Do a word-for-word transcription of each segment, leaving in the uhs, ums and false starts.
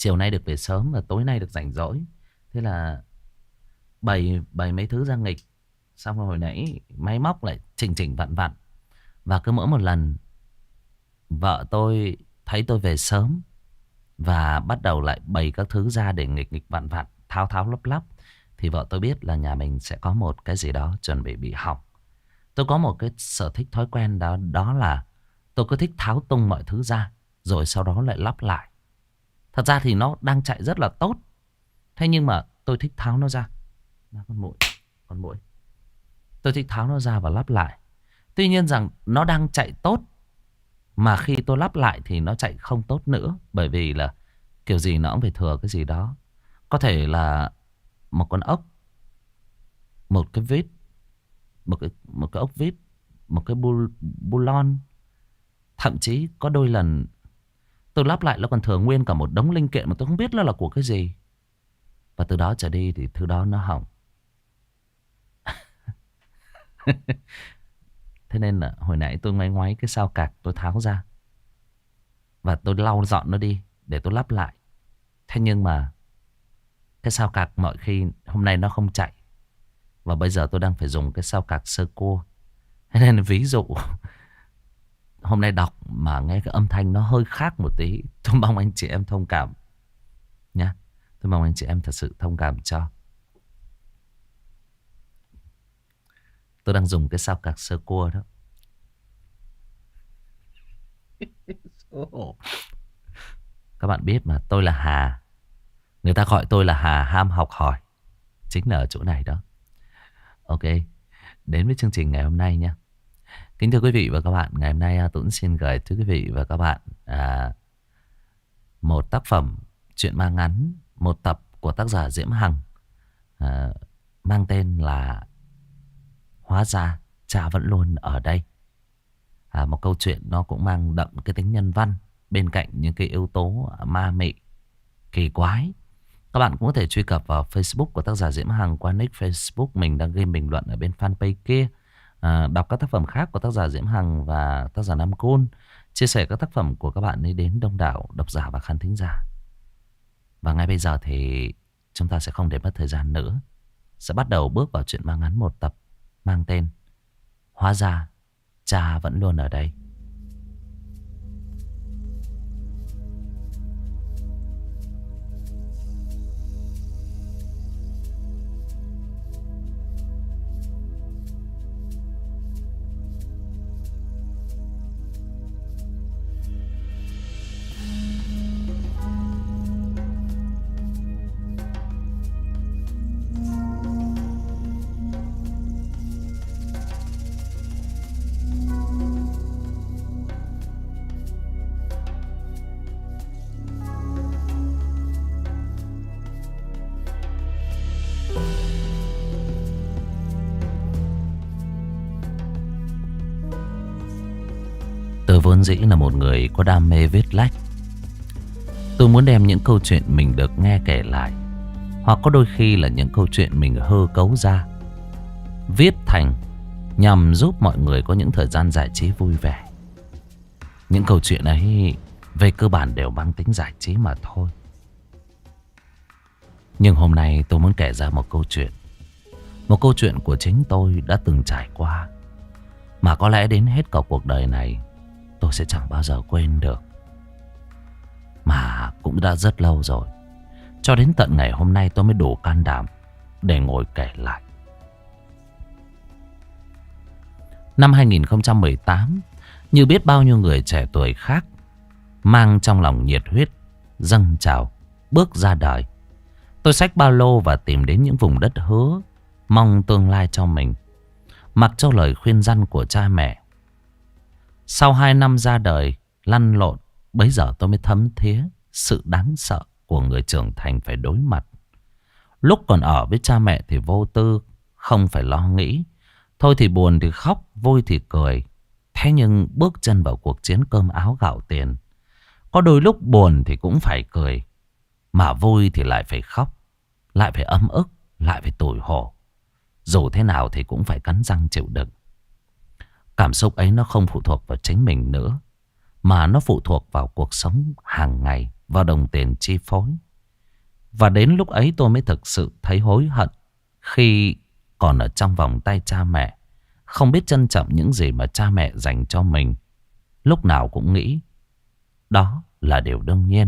chiều nay được về sớm và tối nay được rảnh rỗi. Thế là bày bày mấy thứ ra nghịch. Xong rồi hồi nãy máy móc lại chỉnh chỉnh vặn vặn. Và cứ mỗi một lần vợ tôi thấy tôi về sớm và bắt đầu lại bày các thứ ra để nghịch nghịch vặn vặn, tháo tháo lắp lắp, thì vợ tôi biết là nhà mình sẽ có một cái gì đó chuẩn bị bị hỏng. Tôi có một cái sở thích thói quen đó, đó là tôi cứ thích tháo tung mọi thứ ra, rồi sau đó lại lắp lại. Thật ra thì nó đang chạy rất là tốt. Thế nhưng mà tôi thích tháo nó ra. Con muỗi, con muỗi. Tôi thích tháo nó ra và lắp lại. Tuy nhiên rằng nó đang chạy tốt, mà khi tôi lắp lại thì nó chạy không tốt nữa. Bởi vì là kiểu gì nó cũng phải thừa cái gì đó. Có thể là một con ốc, một cái vít, một cái, một cái ốc vít, một cái bu, bu lon. Thậm chí có đôi lần tôi lắp lại nó còn thừa nguyên cả một đống linh kiện mà tôi không biết nó là của cái gì. Và từ đó trở đi thì thứ đó nó hỏng. Thế nên là hồi nãy tôi ngoáy ngoáy cái sao cạc tôi tháo ra. Và tôi lau dọn nó đi để tôi lắp lại. Thế nhưng mà cái sao cạc mọi khi hôm nay nó không chạy. Và bây giờ tôi đang phải dùng cái sao cạc sơ cua. Thế nên ví dụ hôm nay đọc mà nghe cái âm thanh nó hơi khác một tí, tôi mong anh chị em thông cảm nhá. Tôi mong anh chị em thật sự thông cảm cho. Tôi đang dùng cái sao cạc sơ cua đó. Các bạn biết mà, tôi là Hà. Người ta gọi tôi là Hà ham học hỏi. Chính là ở chỗ này đó. Ok, đến với chương trình ngày hôm nay nha. Kính thưa quý vị và các bạn, ngày hôm nay Tuấn xin gửi tới quý vị và các bạn à, một tác phẩm truyện ma ngắn, một tập của tác giả Diễm Hằng, à, mang tên là Hóa ra cha vẫn luôn ở đây. À, một câu chuyện nó cũng mang đậm cái tính nhân văn, bên cạnh những cái yếu tố ma mị, kỳ quái. Các bạn cũng có thể truy cập vào Facebook của tác giả Diễm Hằng qua nick Facebook mình đang ghi bình luận ở bên fanpage kia. À, đọc các tác phẩm khác của tác giả Diễm Hằng và tác giả Nam Côn, chia sẻ các tác phẩm của các bạn ấy đến đông đảo độc giả và khán thính giả. Và ngay bây giờ thì chúng ta sẽ không để mất thời gian nữa, sẽ bắt đầu bước vào chuyện ma ngắn một tập mang tên Hóa ra cha vẫn luôn ở đây. Tôi vốn dĩ là một người có đam mê viết lách. Tôi muốn đem những câu chuyện mình được nghe kể lại, hoặc có đôi khi là những câu chuyện mình hơ cấu ra, viết thành nhằm giúp mọi người có những thời gian giải trí vui vẻ. Những câu chuyện ấy về cơ bản đều mang tính giải trí mà thôi. Nhưng hôm nay tôi muốn kể ra một câu chuyện. Một câu chuyện của chính tôi đã từng trải qua, mà có lẽ đến hết cả cuộc đời này tôi sẽ chẳng bao giờ quên được. Mà cũng đã rất lâu rồi, cho đến tận ngày hôm nay tôi mới đủ can đảm để ngồi kể lại. Năm hai nghìn không trăm mười tám, như biết bao nhiêu người trẻ tuổi khác, mang trong lòng nhiệt huyết dâng trào bước ra đời, tôi xách ba lô và tìm đến những vùng đất hứa, mong tương lai cho mình, mặc cho lời khuyên răn của cha mẹ. Sau hai năm ra đời lăn lộn, bấy giờ tôi mới thấm thía sự đáng sợ của người trưởng thành phải đối mặt. Lúc còn ở với cha mẹ thì vô tư, không phải lo nghĩ. Thôi thì buồn thì khóc, vui thì cười. Thế nhưng bước chân vào cuộc chiến cơm áo gạo tiền, có đôi lúc buồn thì cũng phải cười, mà vui thì lại phải khóc, lại phải ấm ức, lại phải tủi hổ. Dù thế nào thì cũng phải cắn răng chịu đựng. Cảm xúc ấy nó không phụ thuộc vào chính mình nữa, mà nó phụ thuộc vào cuộc sống hàng ngày vào đồng tiền chi phối. Và đến lúc ấy tôi mới thực sự thấy hối hận khi còn ở trong vòng tay cha mẹ, không biết trân trọng những gì mà cha mẹ dành cho mình. Lúc nào cũng nghĩ đó là điều đương nhiên.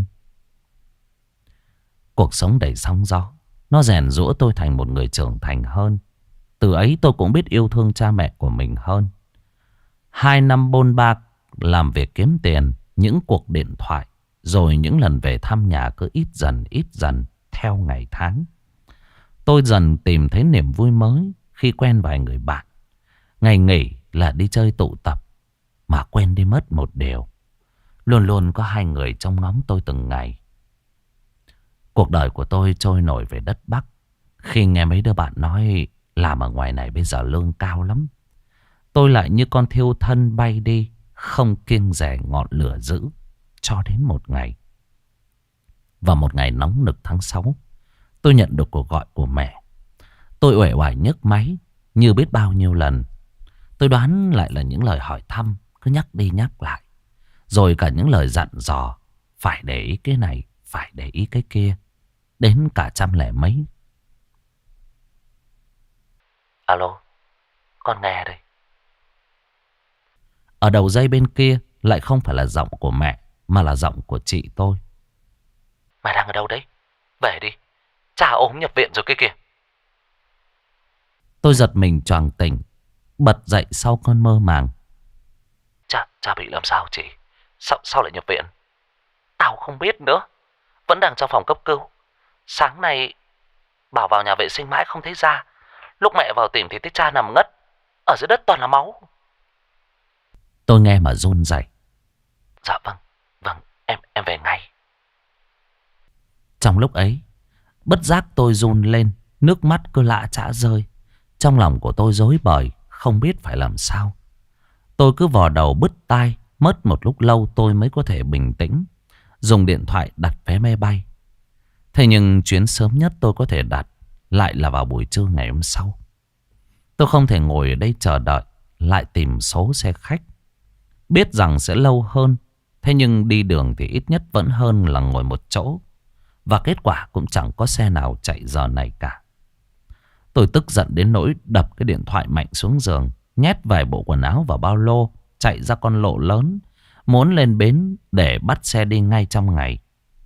Cuộc sống đầy sóng gió, nó rèn giũa tôi thành một người trưởng thành hơn. Từ ấy tôi cũng biết yêu thương cha mẹ của mình hơn. Hai năm bôn ba làm việc kiếm tiền, những cuộc điện thoại, rồi những lần về thăm nhà cứ ít dần ít dần theo ngày tháng. Tôi dần tìm thấy niềm vui mới khi quen vài người bạn. Ngày nghỉ là đi chơi tụ tập, mà quên đi mất một điều: luôn luôn có hai người trông ngóng tôi từng ngày. Cuộc đời của tôi trôi nổi về đất Bắc khi nghe mấy đứa bạn nói làm ở ngoài này bây giờ lương cao lắm. Tôi lại như con thiêu thân bay đi, không kiêng dè ngọn lửa dữ. Cho đến một ngày, và một ngày nóng nực tháng sáu, tôi nhận được cuộc gọi của mẹ. Tôi uể oải nhấc máy như biết bao nhiêu lần. Tôi đoán lại là những lời hỏi thăm cứ nhắc đi nhắc lại, rồi cả những lời dặn dò phải để ý cái này, phải để ý cái kia, đến cả trăm lẻ mấy. Alo, con nghe đây. Ở đầu dây bên kia lại không phải là giọng của mẹ, mà là giọng của chị tôi. Mày đang ở đâu đấy? Về đi, cha ốm nhập viện rồi kia kìa. Tôi giật mình choàng tỉnh, bật dậy sau cơn mơ màng. Cha, cha bị làm sao chị? Sao, sao lại nhập viện? Tao không biết nữa, vẫn đang trong phòng cấp cứu. Sáng nay bảo vào nhà vệ sinh mãi không thấy ra. Lúc mẹ vào tìm thì thấy cha nằm ngất, ở dưới đất toàn là máu. Tôi nghe mà run rẩy. Dạ vâng, vâng, em em về ngay. Trong lúc ấy, bất giác tôi run lên, nước mắt cứ lã chã rơi. Trong lòng của tôi rối bời, không biết phải làm sao. Tôi cứ vò đầu bứt tai, mất một lúc lâu tôi mới có thể bình tĩnh, dùng điện thoại đặt vé máy bay. Thế nhưng chuyến sớm nhất tôi có thể đặt lại là vào buổi trưa ngày hôm sau. Tôi không thể ngồi ở đây chờ đợi, lại tìm số xe khách. Biết rằng sẽ lâu hơn, thế nhưng đi đường thì ít nhất vẫn hơn là ngồi một chỗ. Và kết quả cũng chẳng có xe nào chạy giờ này cả. Tôi tức giận đến nỗi đập cái điện thoại mạnh xuống giường, nhét vài bộ quần áo vào ba lô, chạy ra con lộ lớn, muốn lên bến để bắt xe đi ngay trong ngày.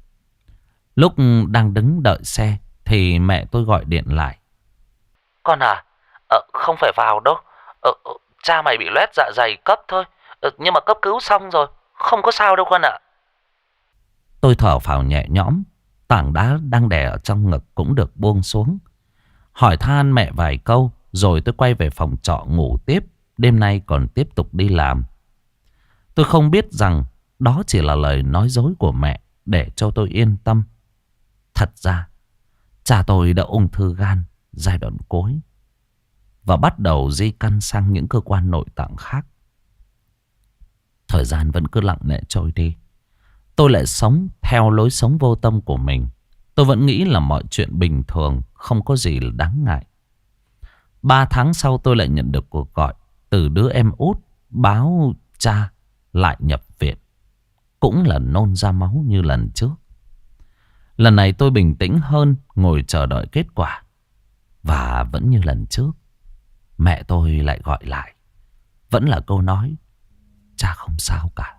Lúc đang đứng đợi xe thì mẹ tôi gọi điện lại. Con à, ờ, không phải vào đâu. Ờ, cha mày bị loét dạ dày cấp thôi. Ờ, nhưng mà cấp cứu xong rồi, không có sao đâu con ạ. Tôi thở phào nhẹ nhõm, tảng đá đang đè ở trong ngực cũng được buông xuống. Hỏi than mẹ vài câu, rồi tôi quay về phòng trọ ngủ tiếp. Đêm nay còn tiếp tục đi làm. Tôi không biết rằng đó chỉ là lời nói dối của mẹ để cho tôi yên tâm. Thật ra, cha tôi đã ung thư gan giai đoạn cuối và bắt đầu di căn sang những cơ quan nội tạng khác. Thời gian vẫn cứ lặng lẽ trôi đi. Tôi lại sống theo lối sống vô tâm của mình. Tôi vẫn nghĩ là mọi chuyện bình thường, không có gì là đáng ngại. Ba tháng sau tôi lại nhận được cuộc gọi từ đứa em út báo cha lại nhập viện. Cũng là nôn ra máu như lần trước. Lần này tôi bình tĩnh hơn, ngồi chờ đợi kết quả. Và vẫn như lần trước, mẹ tôi lại gọi lại. Vẫn là câu nói: cha không sao cả.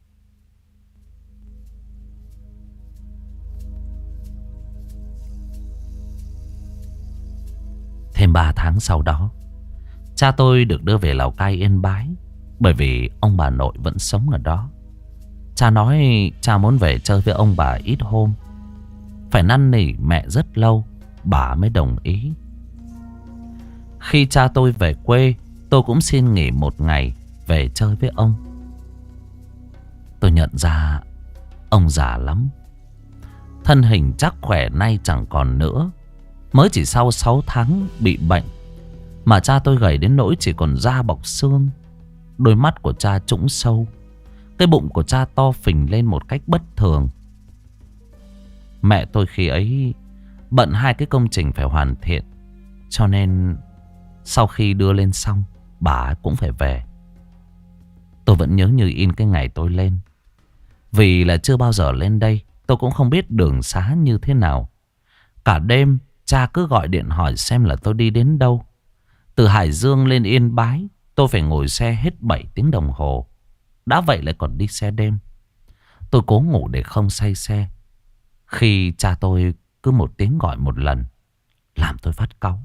Thêm ba tháng sau đó, cha tôi được đưa về Lào Cai Yên Bái, bởi vì ông bà nội vẫn sống ở đó. Cha nói cha muốn về chơi với ông bà ít hôm. Phải năn nỉ mẹ rất lâu, bà mới đồng ý. Khi cha tôi về quê, tôi cũng xin nghỉ một ngày về chơi với ông. Tôi nhận ra ông già lắm. Thân hình chắc khỏe nay chẳng còn nữa. Mới chỉ sau sáu tháng bị bệnh mà cha tôi gầy đến nỗi chỉ còn da bọc xương. Đôi mắt của cha trũng sâu. Cái bụng của cha to phình lên một cách bất thường. Mẹ tôi khi ấy bận hai cái công trình phải hoàn thiện, cho nên sau khi đưa lên xong, bà cũng phải về. Tôi vẫn nhớ như in cái ngày tôi lên. Vì là chưa bao giờ lên đây, tôi cũng không biết đường xá như thế nào. Cả đêm cha cứ gọi điện hỏi xem là tôi đi đến đâu. Từ Hải Dương lên Yên Bái tôi phải ngồi xe hết bảy tiếng đồng hồ. Đã vậy lại còn đi xe đêm. Tôi cố ngủ để không say xe. Khi cha tôi cứ một tiếng gọi một lần, làm tôi phát cáu.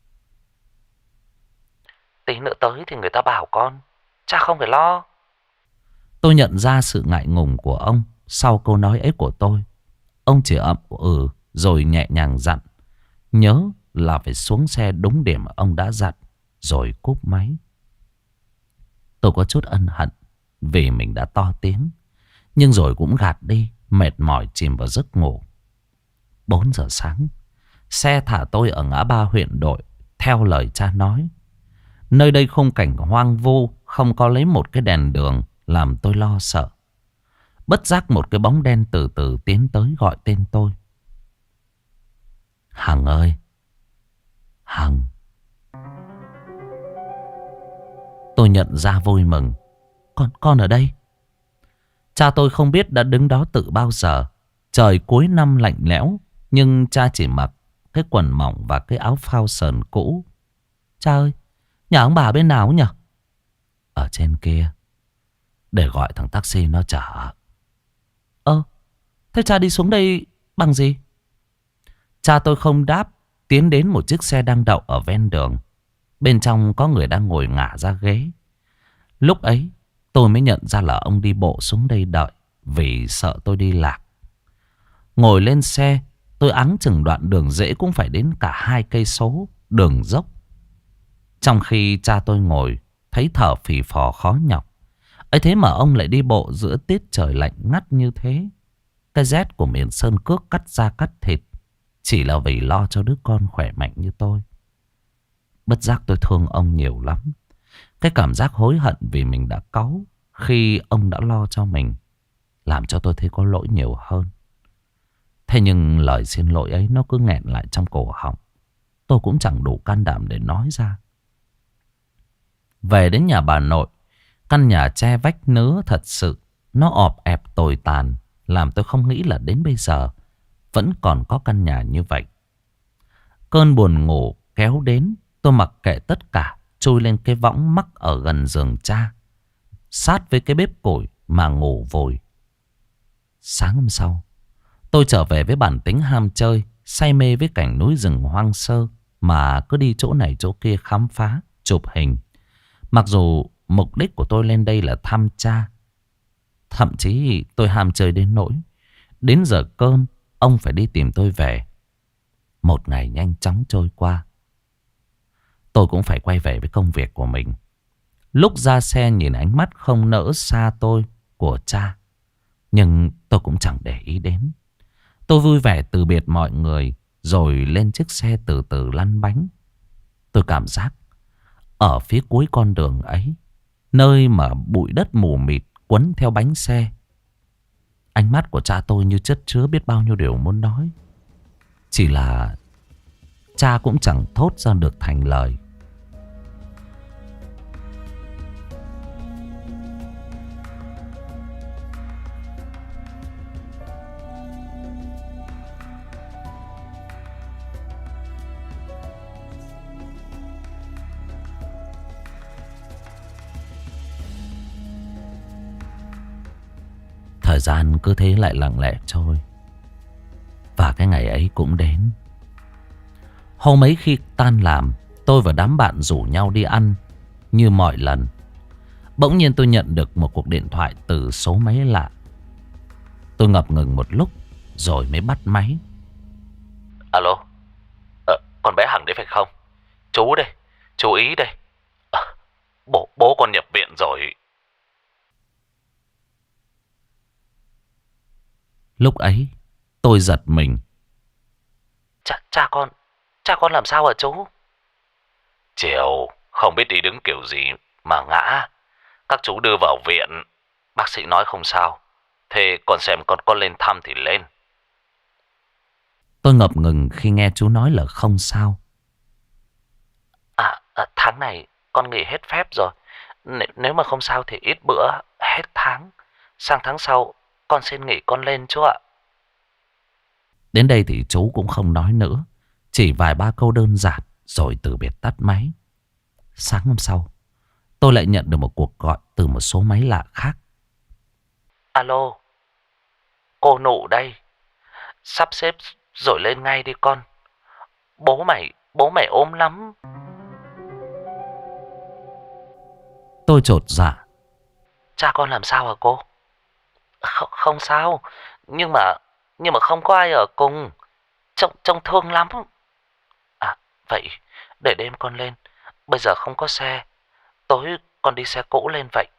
Tí nữa tới thì người ta bảo con, cha không phải lo. Tôi nhận ra sự ngại ngùng của ông sau câu nói ấy của tôi. Ông chỉ ậm ừ rồi nhẹ nhàng dặn nhớ là phải xuống xe đúng điểm ông đã dặn, rồi cúp máy. Tôi có chút ân hận vì mình đã to tiếng, nhưng rồi cũng gạt đi, mệt mỏi chìm vào giấc ngủ. Bốn giờ sáng, xe thả tôi ở ngã ba huyện đội theo lời cha nói. Nơi đây khung cảnh hoang vu, không có lấy một cái đèn đường, làm tôi lo sợ. Bất giác một cái bóng đen từ từ tiến tới gọi tên tôi. Hằng ơi! Hằng! Tôi nhận ra vui mừng. Con, con ở đây. Cha tôi không biết đã đứng đó từ bao giờ. Trời cuối năm lạnh lẽo, nhưng cha chỉ mặc cái quần mỏng và cái áo phao sờn cũ. Cha ơi! Nhà ông bà bên nào nhỉ? Ở trên kia. Để gọi thằng taxi nó chở. Ơ, thế cha đi xuống đây bằng gì? Cha tôi không đáp, tiến đến một chiếc xe đang đậu ở ven đường. Bên trong có người đang ngồi ngả ra ghế. Lúc ấy tôi mới nhận ra là ông đi bộ xuống đây đợi, vì sợ tôi đi lạc. Ngồi lên xe, tôi áng chừng đoạn đường dễ cũng phải đến cả hai cây số đường dốc. Trong khi cha tôi ngồi thấy thở phì phò khó nhọc. Ấy thế mà ông lại đi bộ giữa tiết trời lạnh ngắt như thế. Cái rét của miền Sơn Cước cắt da cắt thịt, chỉ là vì lo cho đứa con khỏe mạnh như tôi. Bất giác tôi thương ông nhiều lắm. Cái cảm giác hối hận vì mình đã cáu khi ông đã lo cho mình, làm cho tôi thấy có lỗi nhiều hơn. Thế nhưng lời xin lỗi ấy nó cứ nghẹn lại trong cổ họng. Tôi cũng chẳng đủ can đảm để nói ra. Về đến nhà bà nội, căn nhà tre vách nứa thật sự, nó ọp ẹp tồi tàn, làm tôi không nghĩ là đến bây giờ vẫn còn có căn nhà như vậy. Cơn buồn ngủ kéo đến, tôi mặc kệ tất cả, chui lên cái võng mắc ở gần giường cha, sát với cái bếp củi mà ngủ vùi. Sáng hôm sau, tôi trở về với bản tính ham chơi, say mê với cảnh núi rừng hoang sơ, mà cứ đi chỗ này chỗ kia khám phá, chụp hình. Mặc dù mục đích của tôi lên đây là thăm cha. Thậm chí tôi ham chơi đến nỗi đến giờ cơm ông phải đi tìm tôi về. Một ngày nhanh chóng trôi qua, tôi cũng phải quay về với công việc của mình. Lúc ra xe nhìn ánh mắt không nỡ xa tôi của cha, nhưng tôi cũng chẳng để ý đến. Tôi vui vẻ từ biệt mọi người, rồi lên chiếc xe từ từ lăn bánh. Tôi cảm giác ở phía cuối con đường ấy, nơi mà bụi đất mù mịt quấn theo bánh xe, ánh mắt của cha tôi như chất chứa biết bao nhiêu điều muốn nói. Chỉ là cha cũng chẳng thốt ra được thành lời. Thời gian cứ thế lại lặng lẽ trôi. Và cái ngày ấy cũng đến. Hôm ấy khi tan làm, tôi và đám bạn rủ nhau đi ăn như mọi lần. Bỗng nhiên tôi nhận được một cuộc điện thoại từ số máy lạ. Tôi ngập ngừng một lúc rồi mới bắt máy. Alo, ờ, con bé Hằng đấy phải không? Chú đây, chú Ý đây. À, bố, bố con nhập viện rồi. Lúc ấy tôi giật mình. Cha, cha con, cha con làm sao hả chú? Chiều không biết đi đứng kiểu gì mà ngã. Các chú đưa vào viện, bác sĩ nói không sao. Thế con xem con con lên thăm thì lên. Tôi ngập ngừng khi nghe chú nói là không sao. À, à tháng này con nghỉ hết phép rồi. N nếu mà không sao thì ít bữa hết tháng. Sang tháng sau con xin nghỉ con lên chú ạ. Đến đây thì chú cũng không nói nữa. Chỉ vài ba câu đơn giản rồi từ biệt tắt máy. Sáng hôm sau, tôi lại nhận được một cuộc gọi từ một số máy lạ khác. Alo, cô Nụ đây. Sắp xếp rồi lên ngay đi con. Bố mày, bố mày ốm lắm. Tôi chột dạ. Cha con làm sao hả cô? Không, không sao. Nhưng mà, nhưng mà không có ai ở cùng. Trông, trông thương lắm. À, vậy để đêm con lên. Bây giờ không có xe. Tối con đi xe cũ lên vậy.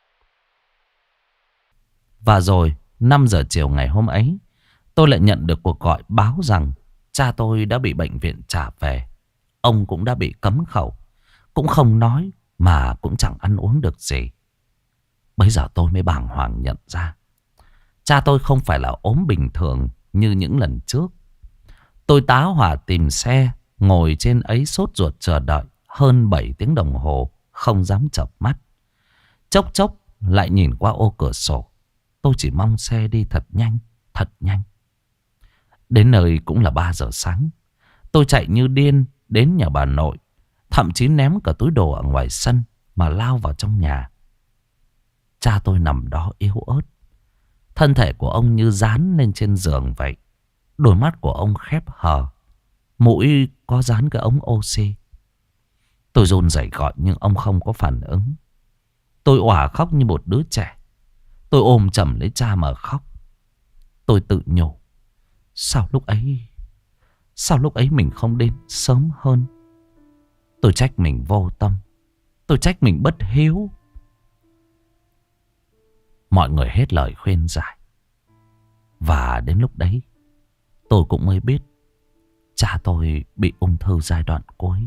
Và rồi, năm giờ chiều ngày hôm ấy, tôi lại nhận được cuộc gọi báo rằng cha tôi đã bị bệnh viện trả về. Ông cũng đã bị cấm khẩu. Cũng không nói mà cũng chẳng ăn uống được gì. Bây giờ tôi mới bàng hoàng nhận ra cha tôi không phải là ốm bình thường như những lần trước. Tôi tá hỏa tìm xe, ngồi trên ấy sốt ruột chờ đợi hơn bảy tiếng đồng hồ, không dám chợp mắt. Chốc chốc lại nhìn qua ô cửa sổ. Tôi chỉ mong xe đi thật nhanh, thật nhanh. Đến nơi cũng là ba giờ sáng. Tôi chạy như điên đến nhà bà nội, thậm chí ném cả túi đồ ở ngoài sân mà lao vào trong nhà. Cha tôi nằm đó yếu ớt. Thân thể của ông như dán lên trên giường vậy. Đôi mắt của ông khép hờ, mũi có dán cái ống oxy. Tôi run rẩy gọi nhưng ông không có phản ứng. Tôi òa khóc như một đứa trẻ. Tôi ôm chầm lấy cha mà khóc. Tôi tự nhủ, sao lúc ấy Sao lúc ấy mình không đến sớm hơn. Tôi trách mình vô tâm. Tôi trách mình bất hiếu. Mọi người hết lời khuyên giải. Và đến lúc đấy tôi cũng mới biết cha tôi bị ung thư giai đoạn cuối.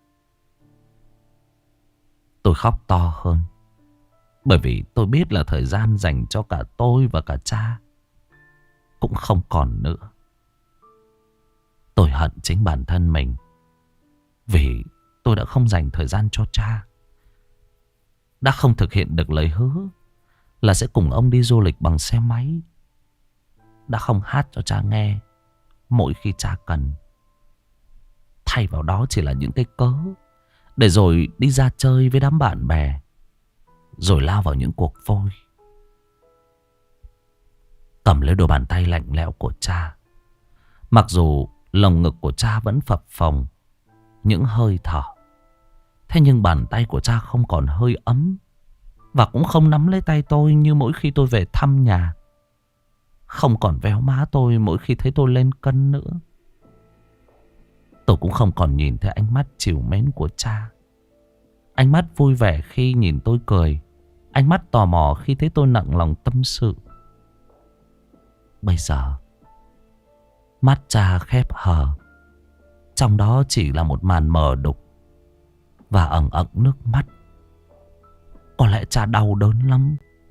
Tôi khóc to hơn. Bởi vì tôi biết là thời gian dành cho cả tôi và cả cha cũng không còn nữa. Tôi hận chính bản thân mình vì tôi đã không dành thời gian cho cha. Đã không thực hiện được lời hứa là sẽ cùng ông đi du lịch bằng xe máy. Đã không hát cho cha nghe mỗi khi cha cần. Thay vào đó chỉ là những cái cớ để rồi đi ra chơi với đám bạn bè, rồi lao vào những cuộc vui. Cầm lấy đôi bàn tay lạnh lẽo của cha. Mặc dù lồng ngực của cha vẫn phập phồng những hơi thở, thế nhưng bàn tay của cha không còn hơi ấm. Và cũng không nắm lấy tay tôi như mỗi khi tôi về thăm nhà. Không còn véo má tôi mỗi khi thấy tôi lên cân nữa. Tôi cũng không còn nhìn thấy ánh mắt trìu mến của cha. Ánh mắt vui vẻ khi nhìn tôi cười. Ánh mắt tò mò khi thấy tôi nặng lòng tâm sự. Bây giờ mắt cha khép hờ. Trong đó chỉ là một màn mờ đục và ẩn ẩn nước mắt. Có lẽ cha đau đớn lắm.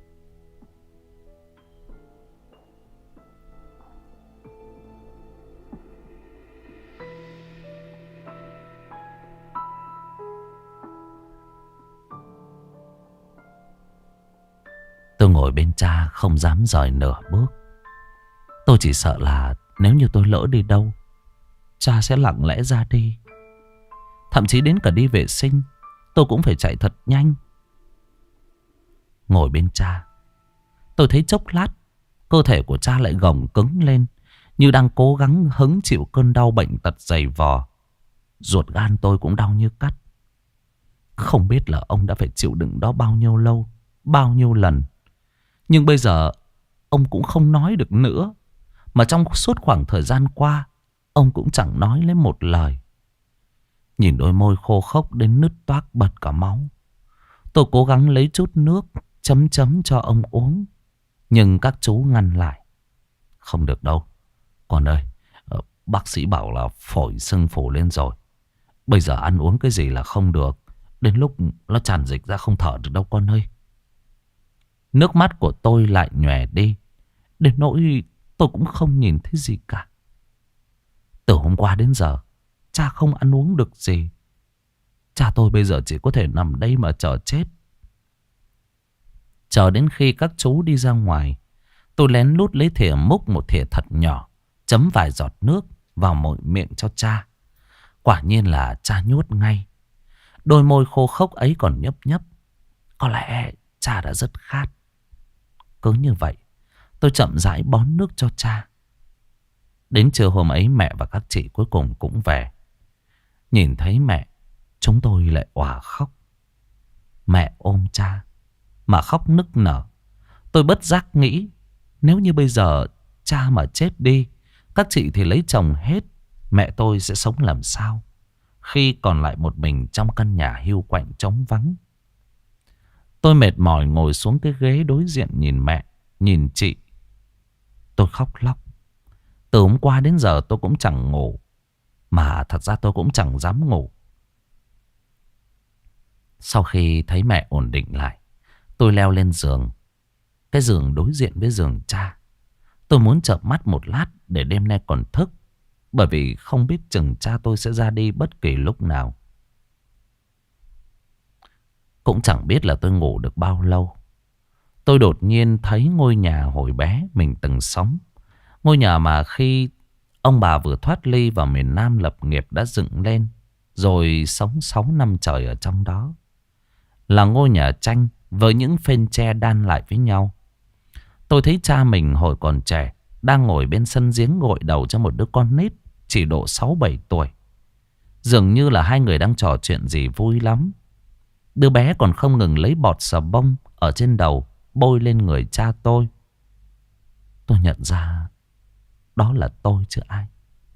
Tôi ngồi bên cha không dám rời nửa bước. Tôi chỉ sợ là nếu như tôi lỡ đi đâu, cha sẽ lặng lẽ ra đi. Thậm chí đến cả đi vệ sinh tôi cũng phải chạy thật nhanh. Ngồi bên cha, tôi thấy chốc lát cơ thể của cha lại gồng cứng lên, như đang cố gắng hứng chịu cơn đau bệnh tật dày vò. Ruột gan tôi cũng đau như cắt. Không biết là ông đã phải chịu đựng đó bao nhiêu lâu, bao nhiêu lần. Nhưng bây giờ ông cũng không nói được nữa. Mà trong suốt khoảng thời gian qua, ông cũng chẳng nói lấy một lời. Nhìn đôi môi khô khốc đến nứt toác bật cả máu. Tôi cố gắng lấy chút nước chấm chấm cho ông uống. Nhưng các chú ngăn lại. Không được đâu. Con ơi, bác sĩ bảo là phổi sưng phù lên rồi. Bây giờ ăn uống cái gì là không được. Đến lúc nó tràn dịch ra không thở được đâu con ơi. Nước mắt của tôi lại nhòe đi. Đến nỗi tôi cũng không nhìn thấy gì cả. Từ hôm qua đến giờ, cha không ăn uống được gì. Cha tôi bây giờ chỉ có thể nằm đây mà chờ chết. Chờ đến khi các chú đi ra ngoài, tôi lén lút lấy thìa múc một thìa thật nhỏ, chấm vài giọt nước vào môi miệng cho cha. Quả nhiên là cha nhốt ngay. Đôi môi khô khốc ấy còn nhấp nhấp. Có lẽ cha đã rất khát. Cứ như vậy, tôi chậm rãi bón nước cho cha. Đến trưa hôm ấy mẹ và các chị cuối cùng cũng về. Nhìn thấy mẹ, chúng tôi lại òa khóc. Mẹ ôm cha mà khóc nức nở. Tôi bất giác nghĩ, nếu như bây giờ cha mà chết đi, các chị thì lấy chồng hết, mẹ tôi sẽ sống làm sao khi còn lại một mình trong căn nhà hiu quạnh trống vắng. Tôi mệt mỏi ngồi xuống cái ghế đối diện, nhìn mẹ, nhìn chị. Tôi khóc lóc. Từ hôm qua đến giờ tôi cũng chẳng ngủ. Mà thật ra tôi cũng chẳng dám ngủ. Sau khi thấy mẹ ổn định lại, tôi leo lên giường. Cái giường đối diện với giường cha. Tôi muốn chợp mắt một lát để đêm nay còn thức. Bởi vì không biết chừng cha tôi sẽ ra đi bất kỳ lúc nào. Cũng chẳng biết là tôi ngủ được bao lâu. Tôi đột nhiên thấy ngôi nhà hồi bé mình từng sống. Ngôi nhà mà khi ông bà vừa thoát ly vào miền Nam lập nghiệp đã dựng lên. Rồi sống sáu năm trời ở trong đó. Là ngôi nhà tranh với những phên tre đan lại với nhau. Tôi thấy cha mình hồi còn trẻ đang ngồi bên sân giếng gội đầu cho một đứa con nít chỉ độ sáu bảy tuổi. Dường như là hai người đang trò chuyện gì vui lắm. Đứa bé còn không ngừng lấy bọt xà bông ở trên đầu bôi lên người cha tôi. Tôi nhận ra đó là tôi chứ ai.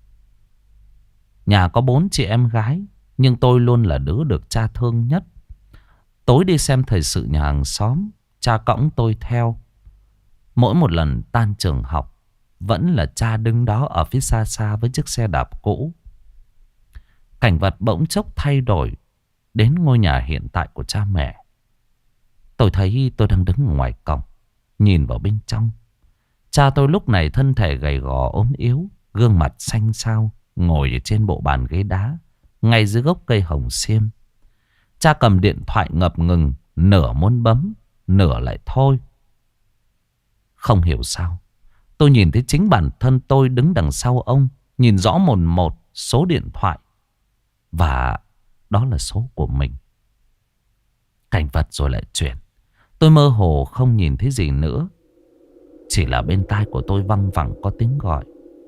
Nhà có bốn chị em gái, nhưng tôi luôn là đứa được cha thương nhất. Tối đi xem thời sự nhà hàng xóm, cha cõng tôi theo. Mỗi một lần tan trường học, vẫn là cha đứng đó ở phía xa xa với chiếc xe đạp cũ. Cảnh vật bỗng chốc thay đổi đến ngôi nhà hiện tại của cha mẹ. Tôi thấy tôi đang đứng ngoài cổng, nhìn vào bên trong. Cha tôi lúc này thân thể gầy gò ốm yếu, gương mặt xanh xao, ngồi ở trên bộ bàn ghế đá, ngay dưới gốc cây hồng xiêm. Cha cầm điện thoại ngập ngừng, nửa muốn bấm, nửa lại thôi. Không hiểu sao, tôi nhìn thấy chính bản thân tôi đứng đằng sau ông, nhìn rõ mồn một số điện thoại. Và đó là số của mình. Cảnh vật rồi lại chuyển. Tôi mơ hồ không nhìn thấy gì nữa. Chỉ là bên tai của tôi văng vẳng có tiếng gọi.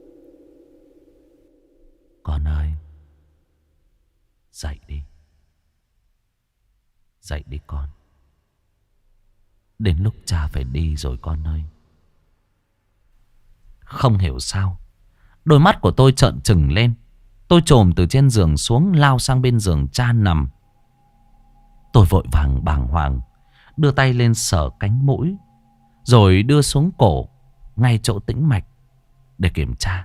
Con ơi, dậy đi. Dậy đi con. Đến lúc cha phải đi rồi con ơi. Không hiểu sao, đôi mắt của tôi trợn trừng lên. Tôi chồm từ trên giường xuống, lao sang bên giường cha nằm. Tôi vội vàng bàng hoàng đưa tay lên sờ cánh mũi, rồi đưa xuống cổ, ngay chỗ tĩnh mạch để kiểm tra.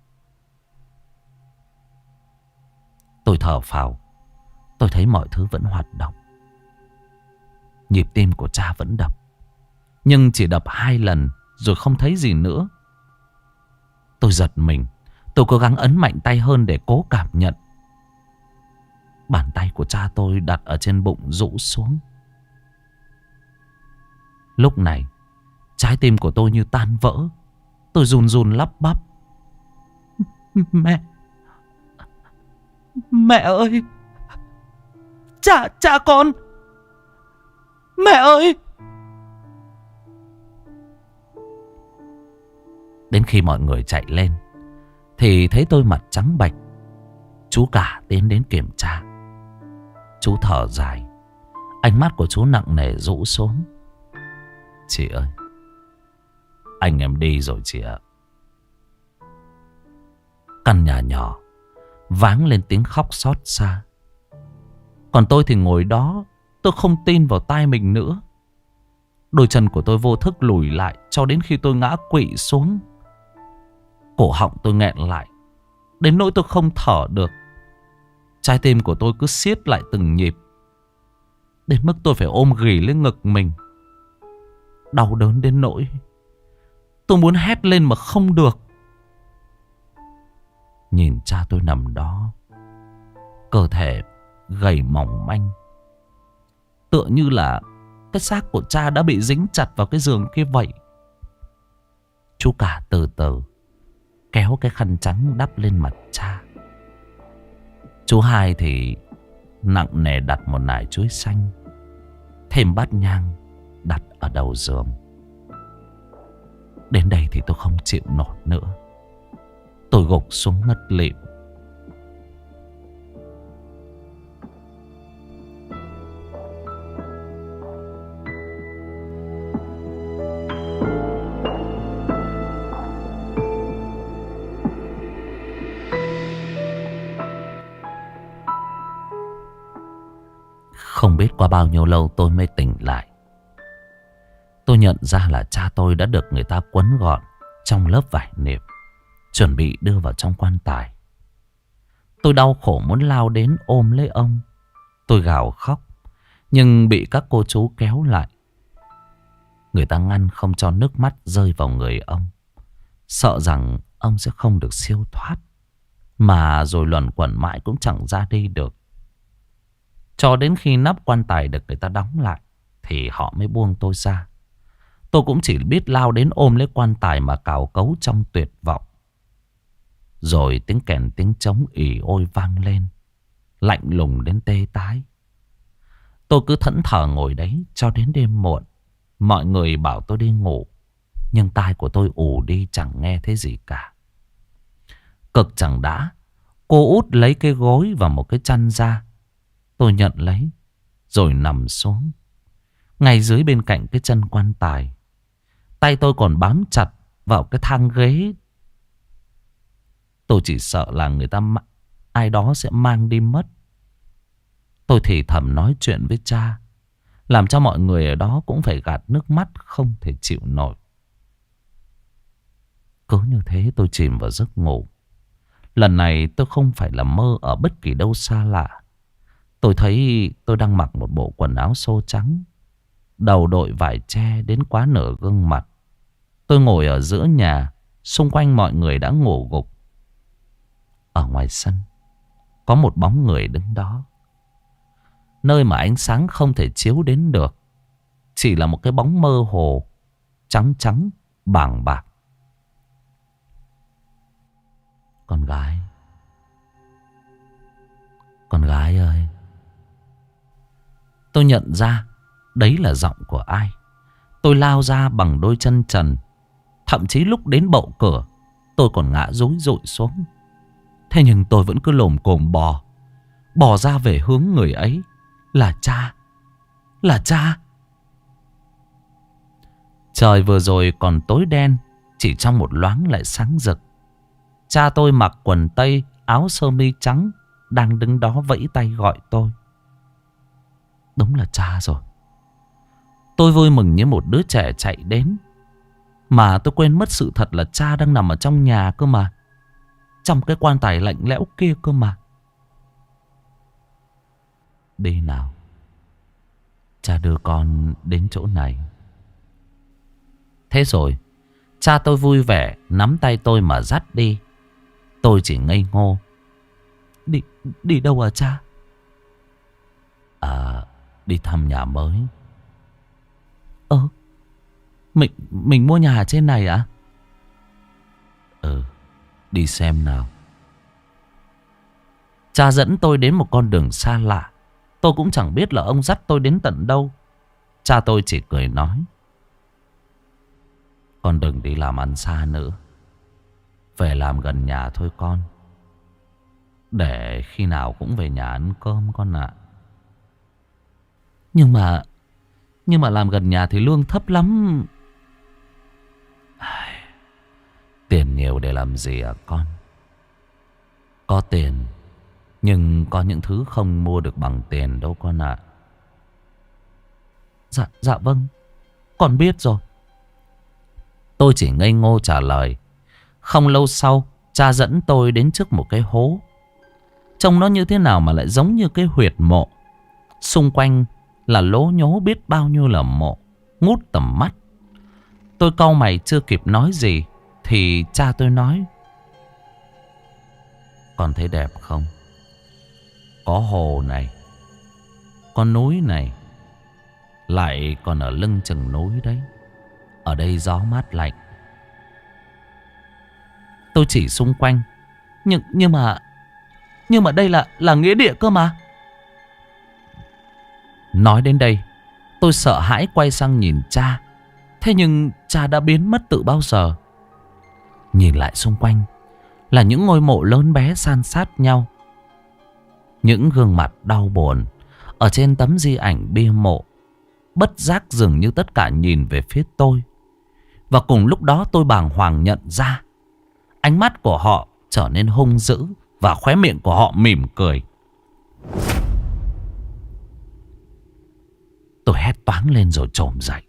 Tôi thở phào. Tôi thấy mọi thứ vẫn hoạt động. Nhịp tim của cha vẫn đập, nhưng chỉ đập hai lần rồi không thấy gì nữa. Tôi giật mình. Tôi cố gắng ấn mạnh tay hơn để cố cảm nhận. Bàn tay của cha tôi đặt ở trên bụng rũ xuống. Lúc này trái tim của tôi như tan vỡ. Tôi run run lắp bắp. Mẹ. Mẹ ơi. Cha, cha con. Mẹ ơi. Đến khi mọi người chạy lên thì thấy tôi mặt trắng bệch. Chú cả tiến đến kiểm tra. Chú thở dài. Ánh mắt của chú nặng nề rũ xuống. Chị ơi, anh em đi rồi chị ạ. Căn nhà nhỏ váng lên tiếng khóc xót xa. Còn tôi thì ngồi đó, tôi không tin vào tai mình nữa. Đôi chân của tôi vô thức lùi lại cho đến khi tôi ngã quỵ xuống. Cổ họng tôi nghẹn lại đến nỗi tôi không thở được. Trái tim của tôi cứ siết lại từng nhịp, đến mức tôi phải ôm ghì lên ngực mình. Đau đớn đến nỗi tôi muốn hét lên mà không được. Nhìn cha tôi nằm đó, cơ thể gầy mỏng manh, tựa như là cái xác của cha đã bị dính chặt vào cái giường kia vậy. Chú cả từ từ kéo cái khăn trắng đắp lên mặt cha. Chú hai thì nặng nề đặt một nải chuối xanh, thêm bát nhang đặt ở đầu giường. Đến đây thì tôi không chịu nổi nữa. Tôi gục xuống ngất lịm. Không biết qua bao nhiêu lâu tôi mới tỉnh lại. Tôi nhận ra là cha tôi đã được người ta quấn gọn trong lớp vải nệm, chuẩn bị đưa vào trong quan tài. Tôi đau khổ muốn lao đến ôm lấy ông. Tôi gào khóc, nhưng bị các cô chú kéo lại. Người ta ngăn không cho nước mắt rơi vào người ông, sợ rằng ông sẽ không được siêu thoát. Mà rồi luẩn quẩn mãi cũng chẳng ra đi được. Cho đến khi nắp quan tài được người ta đóng lại thì họ mới buông tôi ra. Tôi cũng chỉ biết lao đến ôm lấy quan tài mà cào cấu trong tuyệt vọng. Rồi tiếng kèn tiếng trống ỉ ôi vang lên, lạnh lùng đến tê tái. Tôi cứ thẫn thờ ngồi đấy cho đến đêm muộn. Mọi người bảo tôi đi ngủ, nhưng tai của tôi ù đi chẳng nghe thấy gì cả. Cực chẳng đã, cô út lấy cái gối và một cái chăn ra. Tôi nhận lấy rồi nằm xuống ngay dưới bên cạnh cái chân quan tài. Tay tôi còn bám chặt vào cái thang ghế. Tôi chỉ sợ là người ta ai đó sẽ mang đi mất. Tôi thì thầm nói chuyện với cha, làm cho mọi người ở đó cũng phải gạt nước mắt không thể chịu nổi. Cứ như thế tôi chìm vào giấc ngủ. Lần này tôi không phải là mơ ở bất kỳ đâu xa lạ. Tôi thấy tôi đang mặc một bộ quần áo xô trắng, đầu đội vải che đến quá nửa gương mặt. Tôi ngồi ở giữa nhà, xung quanh mọi người đã ngủ gục. Ở ngoài sân có một bóng người đứng đó, nơi mà ánh sáng không thể chiếu đến được. Chỉ là một cái bóng mơ hồ, trắng trắng, bàng bạc. Con gái, con gái ơi. Tôi nhận ra đấy là giọng của ai. Tôi lao ra bằng đôi chân trần. Thậm chí lúc đến bậu cửa tôi còn ngã rúi rụi xuống. Thế nhưng tôi vẫn cứ lồm cồm bò Bò ra về hướng người ấy. Là cha. Là cha. Trời vừa rồi còn tối đen, chỉ trong một loáng lại sáng rực. Cha tôi mặc quần tây, áo sơ mi trắng, đang đứng đó vẫy tay gọi tôi. Đúng là cha rồi. Tôi vui mừng như một đứa trẻ chạy đến. Mà tôi quên mất sự thật là cha đang nằm ở trong nhà cơ mà. Trong cái quan tài lạnh lẽo kia cơ mà. Đi nào, cha đưa con đến chỗ này. Thế rồi cha tôi vui vẻ nắm tay tôi mà dắt đi. Tôi chỉ ngây ngô. Đi, đi đâu à cha? À, đi thăm nhà mới. Ơ, mình, mình mua nhà ở trên này à? Ừ, đi xem nào. Cha dẫn tôi đến một con đường xa lạ. Tôi cũng chẳng biết là ông dắt tôi đến tận đâu. Cha tôi chỉ cười nói: con đừng đi làm ăn xa nữa, về làm gần nhà thôi con. Để khi nào cũng về nhà ăn cơm con ạ. Nhưng mà Nhưng mà làm gần nhà thì lương thấp lắm. Tiền nhiều để làm gì à con? Có tiền, nhưng có những thứ không mua được bằng tiền đâu con ạ. Dạ, dạ vâng, con biết rồi. Tôi chỉ ngây ngô trả lời. Không lâu sau, cha dẫn tôi đến trước một cái hố. Trông nó như thế nào mà lại giống như cái huyệt mộ. Xung quanh là lố nhố biết bao nhiêu là mộ, ngút tầm mắt. Tôi cau mày chưa kịp nói gì thì cha tôi nói: con thấy đẹp không? Có hồ này, có núi này, lại còn ở lưng chừng núi đấy. Ở đây gió mát lạnh. Tôi chỉ xung quanh. Nhưng nhưng mà Nhưng mà đây là là nghĩa địa cơ mà. Nói đến đây, tôi sợ hãi quay sang nhìn cha. Thế nhưng cha đã biến mất từ bao giờ. Nhìn lại xung quanh là những ngôi mộ lớn bé san sát nhau. Những gương mặt đau buồn ở trên tấm di ảnh bia mộ. Bất giác dường như tất cả nhìn về phía tôi. Và cùng lúc đó tôi bàng hoàng nhận ra ánh mắt của họ trở nên hung dữ và khóe miệng của họ mỉm cười. Tôi hét toáng lên rồi trồm dậy.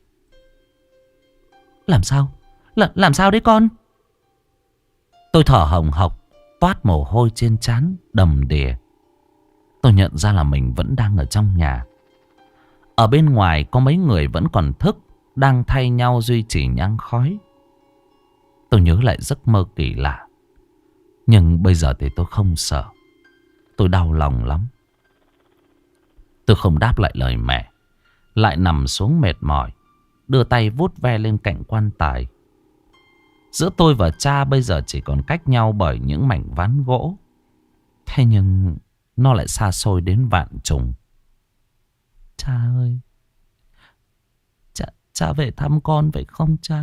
Làm sao? L làm sao đấy con? Tôi thở hồng hộc, toát mồ hôi trên trán đầm đìa. Tôi nhận ra là mình vẫn đang ở trong nhà. Ở bên ngoài có mấy người vẫn còn thức, đang thay nhau duy trì nhang khói. Tôi nhớ lại giấc mơ kỳ lạ. Nhưng bây giờ thì tôi không sợ. Tôi đau lòng lắm. Tôi không đáp lại lời mẹ, lại nằm xuống mệt mỏi, đưa tay vuốt ve lên cạnh quan tài. Giữa tôi và cha bây giờ chỉ còn cách nhau bởi những mảnh ván gỗ. Thế nhưng nó lại xa xôi đến vạn trùng. Cha ơi, Cha, cha về thăm con phải không cha?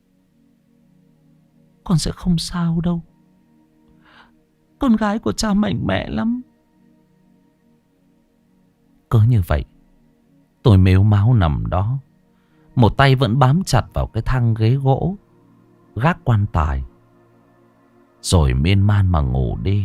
Con sẽ không sao đâu. Con gái của cha mạnh mẽ lắm. Cứ như vậy, tôi mếu máo nằm đó. Một tay vẫn bám chặt vào cái thang ghế gỗ gác quan tài, rồi miên man mà ngủ đi.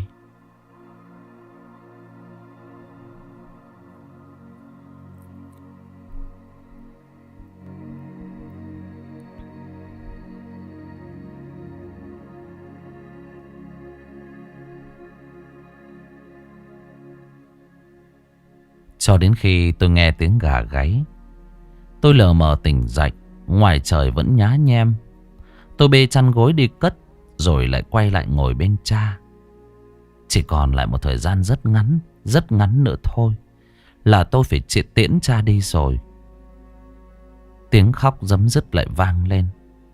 Cho đến khi tôi nghe tiếng gà gáy, tôi lờ mờ tỉnh dậy. Ngoài trời vẫn nhá nhem. Tôi bê chăn gối đi cất, rồi lại quay lại ngồi bên cha. Chỉ còn lại một thời gian rất ngắn, rất ngắn nữa thôi là tôi phải triệt tiễn cha đi rồi. Tiếng khóc rấm rứt lại vang lên.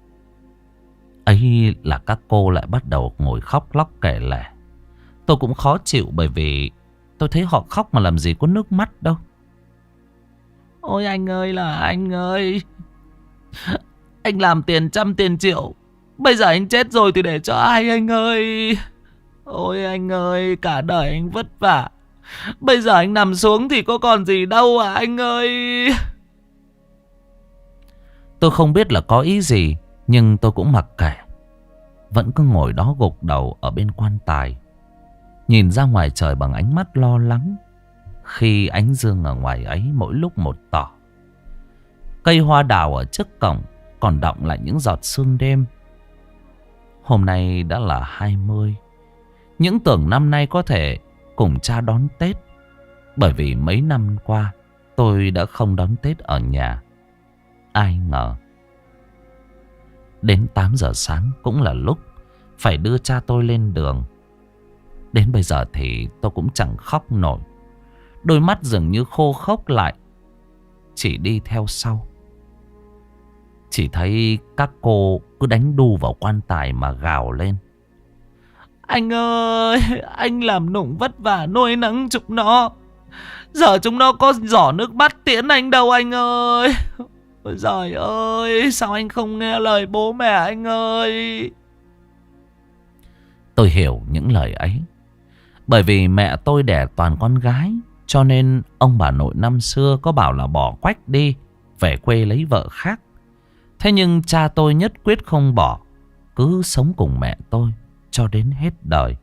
Ấy là các cô lại bắt đầu ngồi khóc lóc kể lể. Tôi cũng khó chịu bởi vì tôi thấy họ khóc mà làm gì có nước mắt đâu. Ôi anh ơi là anh ơi, anh làm tiền trăm tiền triệu, bây giờ anh chết rồi thì để cho ai anh ơi. Ôi anh ơi, cả đời anh vất vả, bây giờ anh nằm xuống thì có còn gì đâu à anh ơi. Tôi không biết là có ý gì, nhưng tôi cũng mặc kệ. Vẫn cứ ngồi đó gục đầu ở bên quan tài, nhìn ra ngoài trời bằng ánh mắt lo lắng. Khi ánh dương ở ngoài ấy mỗi lúc một tỏ. Cây hoa đào ở trước cổng còn đọng lại những giọt sương đêm. Hôm nay đã là hai mươi. Những tưởng năm nay có thể cùng cha đón Tết, bởi vì mấy năm qua tôi đã không đón Tết ở nhà. Ai ngờ đến tám giờ sáng cũng là lúc phải đưa cha tôi lên đường. Đến bây giờ thì tôi cũng chẳng khóc nổi. Đôi mắt dường như khô khốc lại, chỉ đi theo sau. Chỉ thấy các cô cứ đánh đu vào quan tài mà gào lên. Anh ơi, anh làm nụng vất vả nuôi nấng chúng nó, giờ chúng nó có giỏ nước mắt tiễn anh đâu anh ơi. Ôi giời ơi, sao anh không nghe lời bố mẹ anh ơi. Tôi hiểu những lời ấy. Bởi vì mẹ tôi đẻ toàn con gái, cho nên ông bà nội năm xưa có bảo là bỏ quách đi, về quê lấy vợ khác. Thế nhưng cha tôi nhất quyết không bỏ, cứ sống cùng mẹ tôi cho đến hết đời.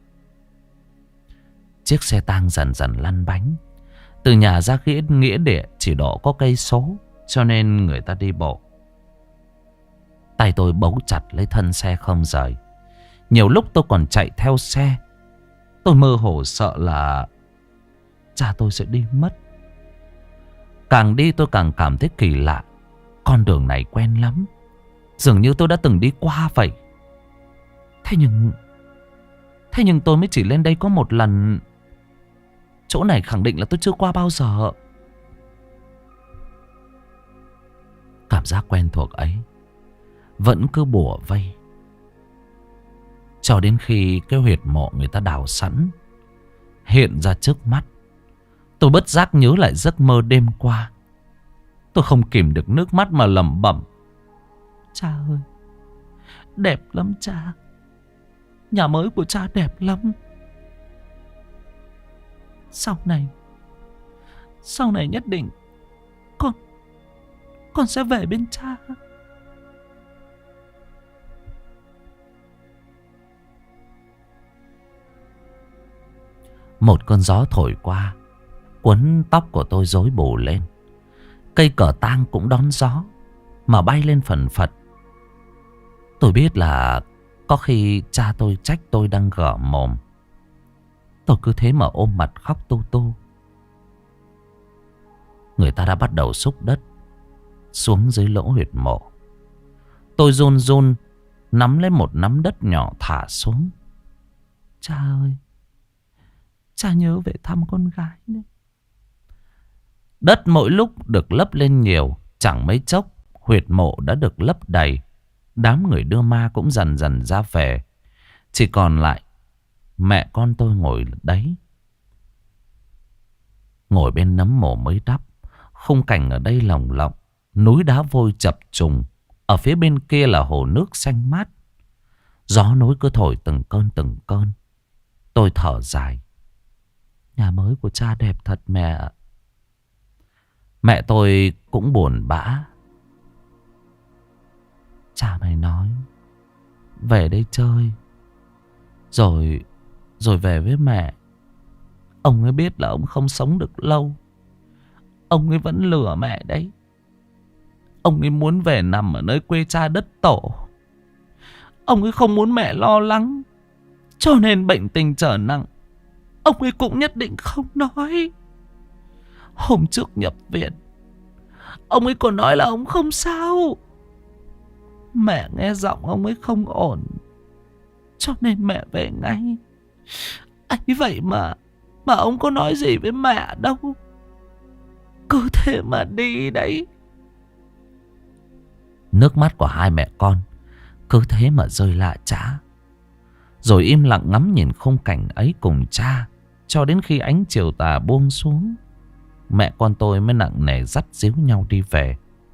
Chiếc xe tang dần dần lăn bánh. Từ nhà ra nghĩa, nghĩa địa chỉ độ có cây số, cho nên người ta đi bộ. Tay tôi bấu chặt lấy thân xe không rời. Nhiều lúc tôi còn chạy theo xe. Tôi mơ hồ sợ là cha tôi sẽ đi mất. Càng đi tôi càng cảm thấy kỳ lạ. Con đường này quen lắm, dường như tôi đã từng đi qua vậy. Thế nhưng Thế nhưng tôi mới chỉ lên đây có một lần. Chỗ này khẳng định là tôi chưa qua bao giờ. Cảm giác quen thuộc ấy vẫn cứ bủa vây. Cho đến khi cái huyệt mộ người ta đào sẵn hiện ra trước mắt, tôi bất giác nhớ lại giấc mơ đêm qua. Tôi không kìm được nước mắt mà lẩm bẩm: cha ơi, đẹp lắm cha. Nhà mới của cha đẹp lắm. Sau này Sau này nhất định Con Con sẽ về bên cha. Một cơn gió thổi qua, quấn tóc của tôi rối bù lên. Cây cờ tang cũng đón gió mà bay lên phần phật. Tôi biết là có khi cha tôi trách tôi đang gở mồm. Tôi cứ thế mà ôm mặt khóc tu tu. Người ta đã bắt đầu xúc đất xuống dưới lỗ huyệt mộ. Tôi run run nắm lấy một nắm đất nhỏ thả xuống. Cha ơi, cha nhớ về thăm con gái nữa. Đất mỗi lúc được lấp lên nhiều. Chẳng mấy chốc huyệt mộ đã được lấp đầy. Đám người đưa ma cũng dần dần ra về. Chỉ còn lại mẹ con tôi ngồi đấy, ngồi bên nấm mồ mới đắp. Khung cảnh ở đây lồng lộng, núi đá vôi chập trùng. Ở phía bên kia là hồ nước xanh mát. Gió núi cứ thổi từng cơn từng cơn. Tôi thở dài: nhà mới của cha đẹp thật mẹ ạ. Mẹ tôi cũng buồn bã: cha mày nói về đây chơi Rồi Rồi về với mẹ. Ông ấy biết là ông không sống được lâu. Ông ấy vẫn lừa mẹ đấy. Ông ấy muốn về nằm ở nơi quê cha đất tổ. Ông ấy không muốn mẹ lo lắng, cho nên bệnh tình trở nặng ông ấy cũng nhất định không nói. Hôm trước nhập viện, ông ấy còn nói là ông không sao. Mẹ nghe giọng ông ấy không ổn, cho nên mẹ về ngay. Ấy vậy mà Mà ông có nói gì với mẹ đâu. Cứ thế mà đi đấy. Nước mắt của hai mẹ con cứ thế mà rơi lạ chã. Rồi im lặng ngắm nhìn khung cảnh ấy cùng cha. Cho đến khi ánh chiều tà buông xuống, mẹ con tôi mới nặng nề dắt díu nhau đi về.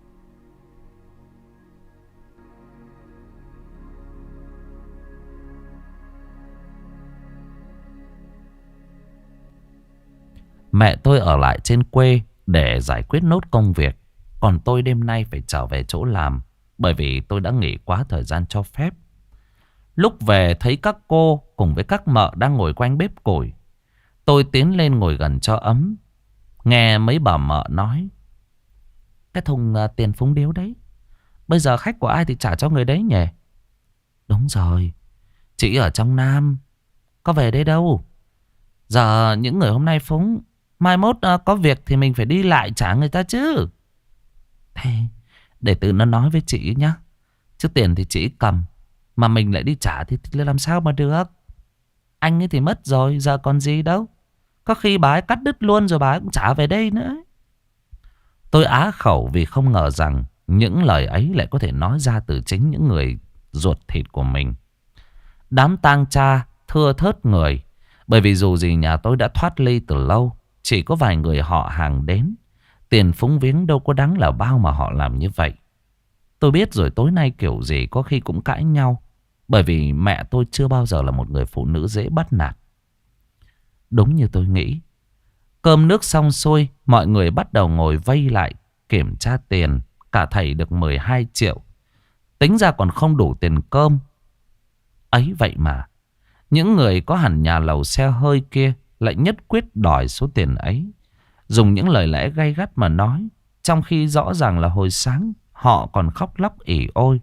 Mẹ tôi ở lại trên quê để giải quyết nốt công việc. Còn tôi đêm nay phải trở về chỗ làm, bởi vì tôi đã nghỉ quá thời gian cho phép. Lúc về thấy các cô cùng với các mợ đang ngồi quanh bếp củi. Tôi tiến lên ngồi gần cho ấm. Nghe mấy bà mợ nói: cái thùng uh, tiền phúng điếu đấy, bây giờ khách của ai thì trả cho người đấy nhỉ? Đúng rồi, chị ở trong Nam, có về đây đâu. Giờ những người hôm nay phúng, mai mốt uh, có việc thì mình phải đi lại trả người ta chứ. Thế để tự nó nói với chị nhá. Chứ tiền thì chị cầm, mà mình lại đi trả thì, thì làm sao mà được. Anh ấy thì mất rồi, giờ còn gì đâu. Có khi bà ấy cắt đứt luôn rồi bà ấy cũng trả về đây nữa. Tôi á khẩu vì không ngờ rằng những lời ấy lại có thể nói ra từ chính những người ruột thịt của mình. Đám tang cha thưa thớt người, bởi vì dù gì nhà tôi đã thoát ly từ lâu. Chỉ có vài người họ hàng đến. Tiền phúng viếng đâu có đáng là bao mà họ làm như vậy. Tôi biết rồi, tối nay kiểu gì có khi cũng cãi nhau, bởi vì mẹ tôi chưa bao giờ là một người phụ nữ dễ bắt nạt. Đúng như tôi nghĩ. Cơm nước xong xuôi, mọi người bắt đầu ngồi vây lại kiểm tra tiền. Cả thầy được mười hai triệu. Tính ra còn không đủ tiền cơm. Ấy vậy mà những người có hẳn nhà lầu xe hơi kia lại nhất quyết đòi số tiền ấy, dùng những lời lẽ gay gắt mà nói, trong khi rõ ràng là hồi sáng họ còn khóc lóc ỉ ôi.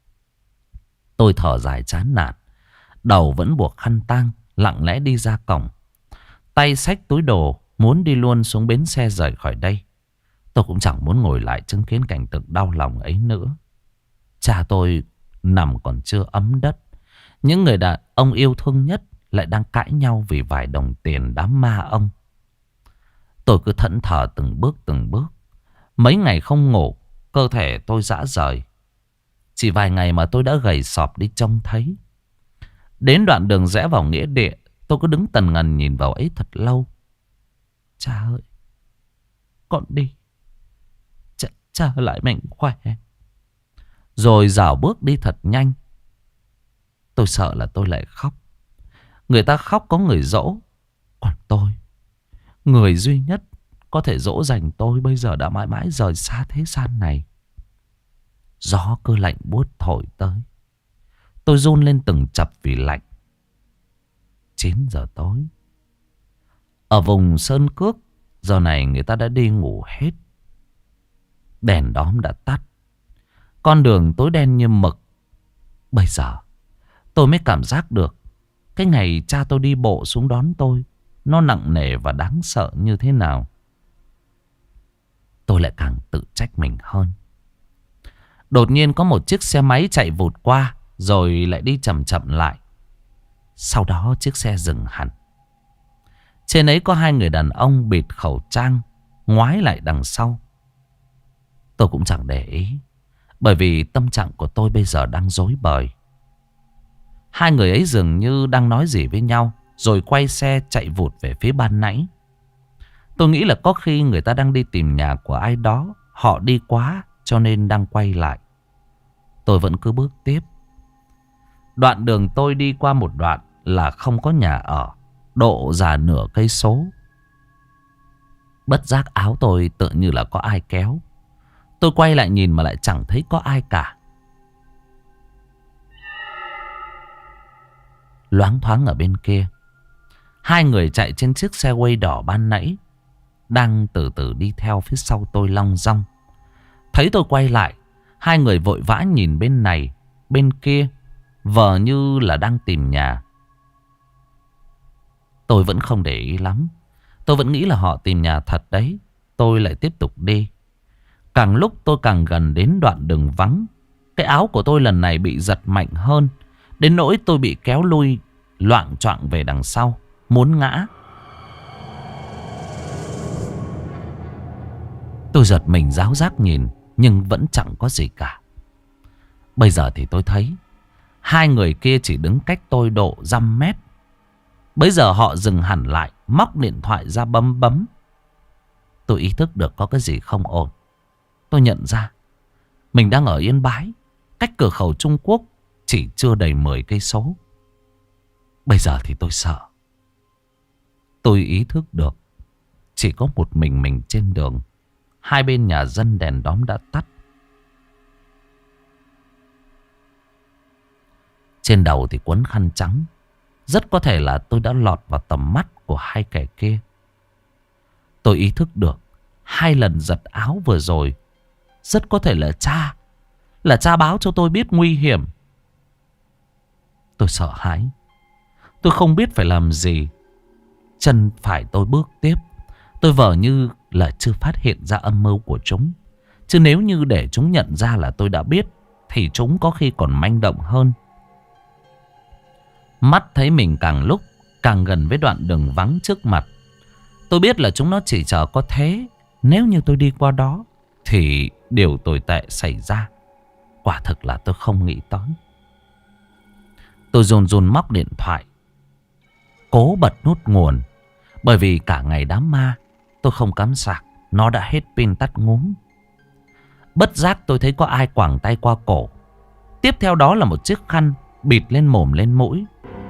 Tôi thở dài chán nản, đầu vẫn buộc khăn tang, lặng lẽ đi ra cổng. Tay xách túi đồ, muốn đi luôn xuống bến xe rời khỏi đây. Tôi cũng chẳng muốn ngồi lại chứng kiến cảnh tượng đau lòng ấy nữa. Cha tôi nằm còn chưa ấm đất. Những người đàn ông yêu thương nhất lại đang cãi nhau vì vài đồng tiền đám ma ông. Tôi cứ thẫn thờ từng bước từng bước. Mấy ngày không ngủ, cơ thể tôi rã rời. Chỉ vài ngày mà tôi đã gầy sọp đi trông thấy. Đến đoạn đường rẽ vào nghĩa địa, tôi cứ đứng tần ngần nhìn vào ấy thật lâu. Cha ơi, con đi. Cha, cha lại mạnh khỏe. Rồi dảo bước đi thật nhanh. Tôi sợ là tôi lại khóc. Người ta khóc có người dỗ. Còn tôi, người duy nhất có thể dỗ dành tôi bây giờ đã mãi mãi rời xa thế gian này. Gió cứ lạnh buốt thổi tới. Tôi run lên từng chập vì lạnh. Chín giờ tối. Ở vùng Sơn Cước, giờ này người ta đã đi ngủ hết. Đèn đóm đã tắt. Con đường tối đen như mực. Bây giờ tôi mới cảm giác được cái ngày cha tôi đi bộ xuống đón tôi, nó nặng nề và đáng sợ như thế nào. Tôi lại càng tự trách mình hơn. Đột nhiên có một chiếc xe máy chạy vụt qua, rồi lại đi chậm chậm lại. Sau đó chiếc xe dừng hẳn. Trên ấy có hai người đàn ông bịt khẩu trang, ngoái lại đằng sau. Tôi cũng chẳng để ý, bởi vì tâm trạng của tôi bây giờ đang rối bời. Hai người ấy dường như đang nói gì với nhau, rồi quay xe chạy vụt về phía ban nãy. Tôi nghĩ là có khi người ta đang đi tìm nhà của ai đó. Họ đi quá cho nên đang quay lại. Tôi vẫn cứ bước tiếp. Đoạn đường tôi đi qua một đoạn là không có nhà ở, độ già nửa cây số. Bất giác áo tôi tự như là có ai kéo. Tôi quay lại nhìn mà lại chẳng thấy có ai cả. Loáng thoáng ở bên kia, hai người chạy trên chiếc xe quay đỏ ban nãy đang từ từ đi theo phía sau tôi long dong. Thấy tôi quay lại, hai người vội vã nhìn bên này bên kia, vờ như là đang tìm nhà. Tôi vẫn không để ý lắm. Tôi vẫn nghĩ là họ tìm nhà thật đấy. Tôi lại tiếp tục đi. Càng lúc tôi càng gần đến đoạn đường vắng. Cái áo của tôi lần này bị giật mạnh hơn, đến nỗi tôi bị kéo lui loạng choạng về đằng sau, muốn ngã. Tôi giật mình ráo rác nhìn, nhưng vẫn chẳng có gì cả. Bây giờ thì tôi thấy hai người kia chỉ đứng cách tôi độ dăm mét. Bây giờ họ dừng hẳn lại, móc điện thoại ra bấm bấm. Tôi ý thức được có cái gì không ổn. Tôi nhận ra mình đang ở Yên Bái, cách cửa khẩu Trung Quốc chỉ chưa đầy mười cây số. Bây giờ thì tôi sợ. Tôi ý thức được chỉ có một mình mình trên đường. Hai bên nhà dân đèn đóm đã tắt. Trên đầu thì quấn khăn trắng. Rất có thể là tôi đã lọt vào tầm mắt của hai kẻ kia. Tôi ý thức được hai lần giật áo vừa rồi rất có thể là cha. Là cha báo cho tôi biết nguy hiểm. Tôi sợ hãi. Tôi không biết phải làm gì. Chân phải tôi bước tiếp. Tôi vờ như là chưa phát hiện ra âm mưu của chúng. Chứ nếu như để chúng nhận ra là tôi đã biết, thì chúng có khi còn manh động hơn. Mắt thấy mình càng lúc càng gần với đoạn đường vắng trước mặt. Tôi biết là chúng nó chỉ chờ có thế. Nếu như tôi đi qua đó thì điều tồi tệ xảy ra. Quả thực là tôi không nghĩ tới. Tôi dồn dồn móc điện thoại, cố bật nút nguồn. Bởi vì cả ngày đám ma tôi không cắm sạc, nó đã hết pin tắt ngúm. Bất giác tôi thấy có ai quàng tay qua cổ. Tiếp theo đó là một chiếc khăn bịt lên mồm lên mũi.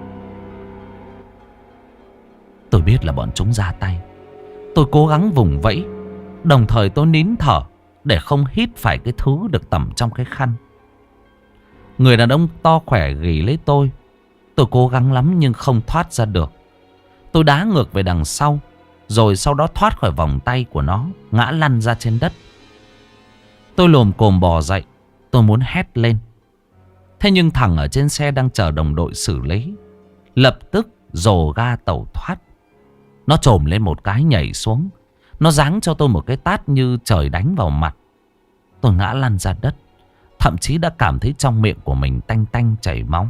Tôi biết là bọn chúng ra tay. Tôi cố gắng vùng vẫy, đồng thời tôi nín thở để không hít phải cái thứ được tẩm trong cái khăn. Người đàn ông to khỏe ghì lấy tôi. Tôi cố gắng lắm nhưng không thoát ra được. Tôi đá ngược về đằng sau, rồi sau đó thoát khỏi vòng tay của nó, ngã lăn ra trên đất. Tôi lồm cồm bò dậy. Tôi muốn hét lên. Thế nhưng thằng ở trên xe đang chờ đồng đội xử lý, lập tức rồ ga tẩu thoát. Nó trồm lên một cái nhảy xuống. Nó giáng cho tôi một cái tát như trời đánh vào mặt. Tôi ngã lăn ra đất. Thậm chí đã cảm thấy trong miệng của mình tanh tanh chảy máu.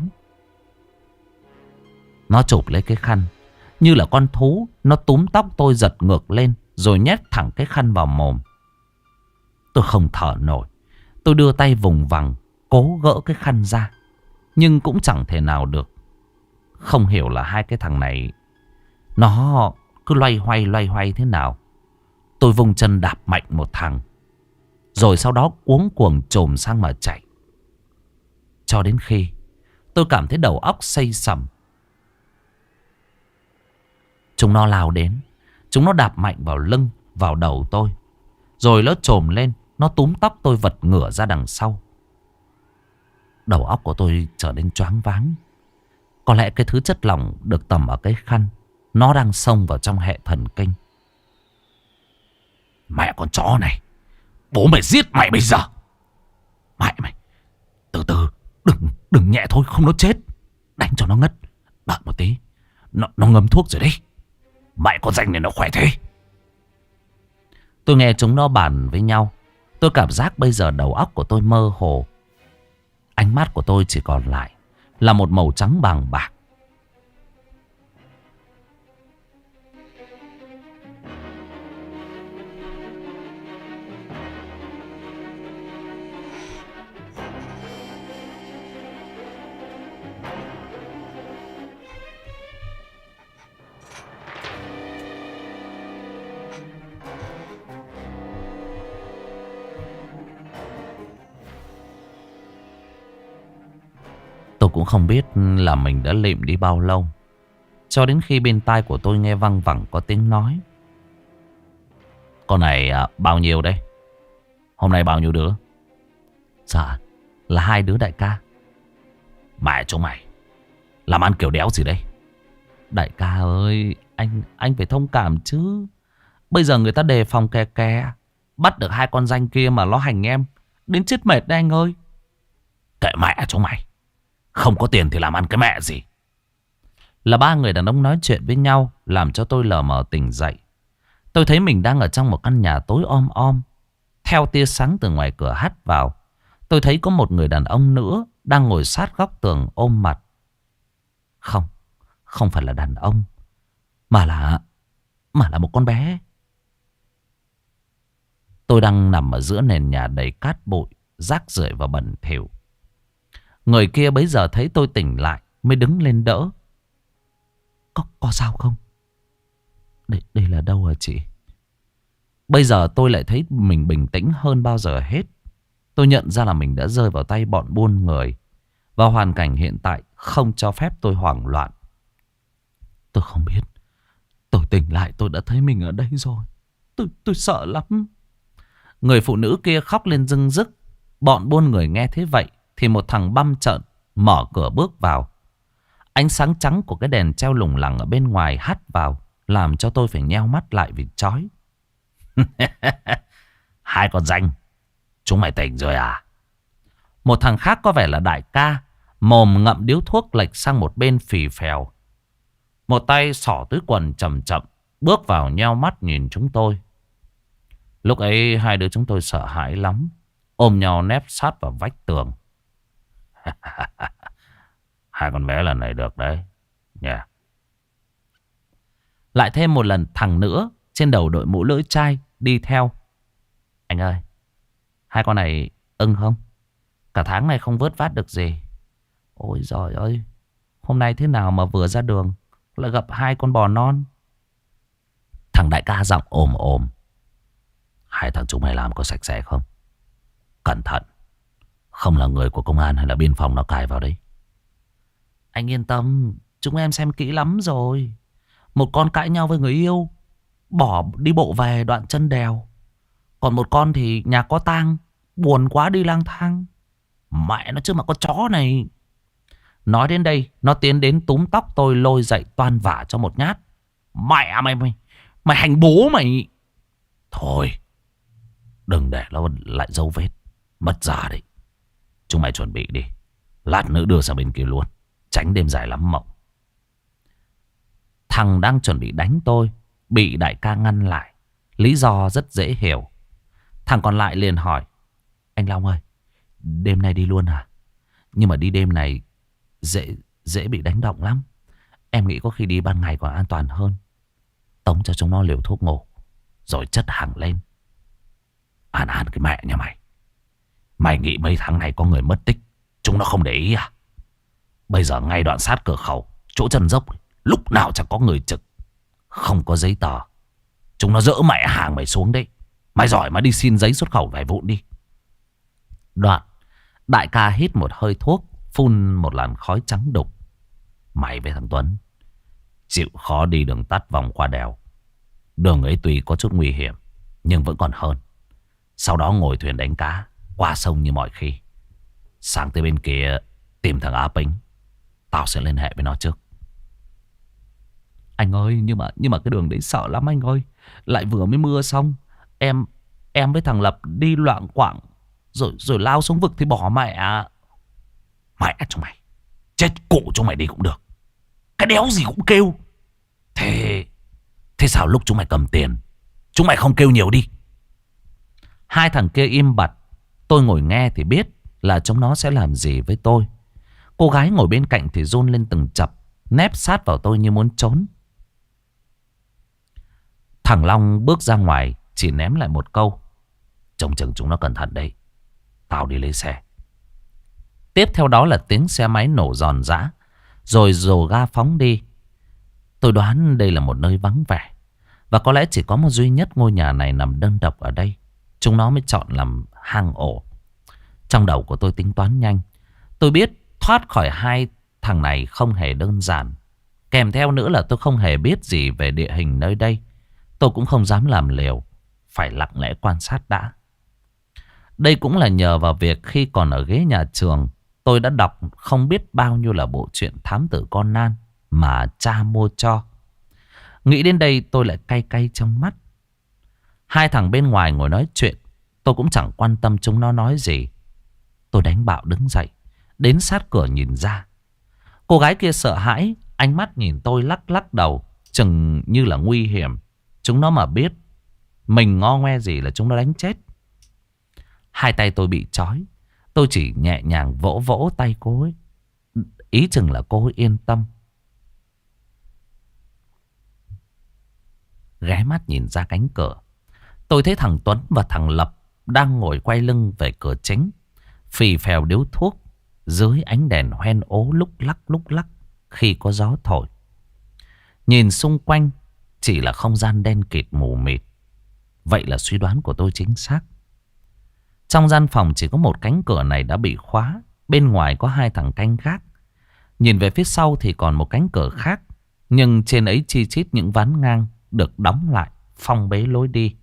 Nó chụp lấy cái khăn như là con thú. Nó túm tóc tôi giật ngược lên, rồi nhét thẳng cái khăn vào mồm. Tôi không thở nổi. Tôi đưa tay vùng vằng, cố gỡ cái khăn ra, nhưng cũng chẳng thể nào được. Không hiểu là hai cái thằng này nó cứ loay hoay loay hoay thế nào. Tôi vung chân đạp mạnh một thằng, rồi sau đó cuống cuồng chồm sang mà chạy. Cho đến khi tôi cảm thấy đầu óc xây sẩm, chúng nó lao đến. Chúng nó đạp mạnh vào lưng, vào đầu tôi. Rồi nó chồm lên, nó túm tóc tôi vật ngửa ra đằng sau. Đầu óc của tôi trở nên choáng váng. Có lẽ cái thứ chất lỏng được tẩm ở cái khăn, nó đang xông vào trong hệ thần kinh. Mẹ con chó này, bố mày giết mày bây giờ. Mẹ mày, từ từ, đừng đừng nhẹ thôi, không nó chết. Đánh cho nó ngất. Đợi một tí, Nó, nó ngấm thuốc rồi đấy. Mẹ con danh này nó khỏe thế. Tôi nghe chúng nó bàn với nhau. Tôi cảm giác bây giờ đầu óc của tôi mơ hồ. Ánh mắt của tôi chỉ còn lại là một màu trắng bàng bạc. Tôi cũng không biết là mình đã lịm đi bao lâu, cho đến khi bên tai của tôi nghe văng vẳng có tiếng nói. Con này à, bao nhiêu đây? Hôm nay bao nhiêu đứa? Dạ là hai đứa đại ca. Mẹ chúng mày làm ăn kiểu đéo gì đây? Đại ca ơi, anh anh phải thông cảm chứ. Bây giờ người ta đề phòng kè kè, bắt được hai con danh kia mà nó hành em đến chết mệt đấy anh ơi. Kệ mẹ chúng mày, không có tiền thì làm ăn cái mẹ gì. Là ba người đàn ông nói chuyện với nhau, làm cho tôi lờ mờ tỉnh dậy. Tôi thấy mình đang ở trong một căn nhà tối om om. Theo tia sáng từ ngoài cửa hắt vào, tôi thấy có một người đàn ông nữa đang ngồi sát góc tường ôm mặt. Không, không phải là đàn ông, Mà là Mà là một con bé. Tôi đang nằm ở giữa nền nhà đầy cát bụi, rác rưởi và bẩn thỉu. Người kia bấy giờ thấy tôi tỉnh lại mới đứng lên đỡ. Có, có sao không? Đây, đây là đâu hả chị? Bây giờ tôi lại thấy mình bình tĩnh hơn bao giờ hết. Tôi nhận ra là mình đã rơi vào tay bọn buôn người, và hoàn cảnh hiện tại không cho phép tôi hoảng loạn. Tôi không biết. Tôi tỉnh lại tôi đã thấy mình ở đây rồi. Tôi, tôi sợ lắm. Người phụ nữ kia khóc lên rưng rức. Bọn buôn người nghe thế vậy thì một thằng băm trợn mở cửa bước vào. Ánh sáng trắng của cái đèn treo lủng lẳng ở bên ngoài hắt vào, làm cho tôi phải nheo mắt lại vì chói. Hai con danh, chúng mày tỉnh rồi à? Một thằng khác có vẻ là đại ca, mồm ngậm điếu thuốc lệch sang một bên phì phèo. Một tay xỏ túi quần chậm chậm bước vào nheo mắt nhìn chúng tôi. Lúc ấy hai đứa chúng tôi sợ hãi lắm, ôm nhau nép sát vào vách tường. Hai con bé lần này được đấy nha. Yeah. Lại thêm một lần thằng nữa trên đầu đội mũ lưỡi chai đi theo. Anh ơi, hai con này ưng không? Cả tháng này không vớt vát được gì. Ôi giời ơi, hôm nay thế nào mà vừa ra đường lại gặp hai con bò non. Thằng đại ca giọng ồm ồm. Hai thằng chúng mày làm có sạch sẽ không? Cẩn thận, không là người của công an hay là biên phòng nó cài vào đấy. Anh yên tâm, chúng em xem kỹ lắm rồi. Một con cãi nhau với người yêu, bỏ đi bộ về đoạn chân đèo. Còn một con thì nhà có tang, buồn quá đi lang thang. Mẹ nó chứ mà con chó này. Nói đến đây, nó tiến đến túm tóc tôi lôi dậy toan vả cho một nhát. Mẹ mày mày, mày hành bố mày. Thôi, đừng để nó lại dấu vết, mất giả đấy. Chúng mày chuẩn bị đi, lát nữa đưa sang bên kia luôn, tránh đêm dài lắm mộng. Thằng đang chuẩn bị đánh tôi bị đại ca ngăn lại. Lý do rất dễ hiểu. Thằng còn lại liền hỏi: Anh Long ơi, đêm nay đi luôn à? Nhưng mà đi đêm này dễ dễ bị đánh động lắm. Em nghĩ có khi đi ban ngày còn an toàn hơn. Tống cho chúng nó liều thuốc ngủ, rồi chất hàng lên. An an cái mẹ nhà mày. Mày nghĩ mấy tháng này có người mất tích chúng nó không để ý à? Bây giờ ngay đoạn sát cửa khẩu chỗ chân dốc lúc nào chẳng có người trực. Không có giấy tờ, chúng nó dỡ mẹ hàng mày xuống đấy. Mày giỏi mà đi xin giấy xuất khẩu vài vụn đi. Đoạn đại ca hít một hơi thuốc, phun một làn khói trắng đục. Mày với thằng Tuấn chịu khó đi đường tắt vòng qua đèo. Đường ấy tuy có chút nguy hiểm, nhưng vẫn còn hơn. Sau đó ngồi thuyền đánh cá qua sông như mọi khi. Sang tới bên kia tìm thằng Á Pính, tao sẽ liên hệ với nó trước. Anh ơi, nhưng mà nhưng mà cái đường đấy sợ lắm anh ơi. Lại vừa mới mưa xong. Em em với thằng Lập đi loạng quạng, Rồi rồi lao xuống vực thì bỏ mẹ. Mẹ cho mày, chết cụ cho mày đi cũng được. Cái đéo gì cũng kêu. Thế Thế sao lúc chúng mày cầm tiền chúng mày không kêu nhiều đi? Hai thằng kia im bặt. Tôi ngồi nghe thì biết là chúng nó sẽ làm gì với tôi. Cô gái ngồi bên cạnh thì run lên từng chập, nép sát vào tôi như muốn trốn. Thằng Long bước ra ngoài, chỉ ném lại một câu: trông chừng chúng nó cẩn thận đấy, tao đi lấy xe. Tiếp theo đó là tiếng xe máy nổ giòn giã, rồi dồ ga phóng đi. Tôi đoán đây là một nơi vắng vẻ, và có lẽ chỉ có một duy nhất ngôi nhà này nằm đơn độc ở đây, chúng nó mới chọn làm hang ổ. Trong đầu của tôi tính toán nhanh. Tôi biết thoát khỏi hai thằng này không hề đơn giản. Kèm theo nữa là tôi không hề biết gì về địa hình nơi đây. Tôi cũng không dám làm liều, phải lặng lẽ quan sát đã. Đây cũng là nhờ vào việc khi còn ở ghế nhà trường, tôi đã đọc không biết bao nhiêu là bộ truyện thám tử Conan mà cha mua cho. Nghĩ đến đây tôi lại cay cay trong mắt. Hai thằng bên ngoài ngồi nói chuyện, tôi cũng chẳng quan tâm chúng nó nói gì. Tôi đánh bạo đứng dậy, đến sát cửa nhìn ra. Cô gái kia sợ hãi, ánh mắt nhìn tôi lắc lắc đầu, chừng như là nguy hiểm. Chúng nó mà biết mình ngo ngoe gì là chúng nó đánh chết. Hai tay tôi bị trói, tôi chỉ nhẹ nhàng vỗ vỗ tay cô ấy, ý chừng là cô ấy yên tâm. Ghé mắt nhìn ra cánh cửa, tôi thấy thằng Tuấn và thằng Lập đang ngồi quay lưng về cửa chính, phì phèo điếu thuốc dưới ánh đèn hoen ố lúc lắc lúc lắc khi có gió thổi. Nhìn xung quanh chỉ là không gian đen kịt mù mịt. Vậy là suy đoán của tôi chính xác. Trong gian phòng chỉ có một cánh cửa này đã bị khóa, bên ngoài có hai thằng canh gác. Nhìn về phía sau thì còn một cánh cửa khác, nhưng trên ấy chi chít những ván ngang được đóng lại, phong bế lối đi.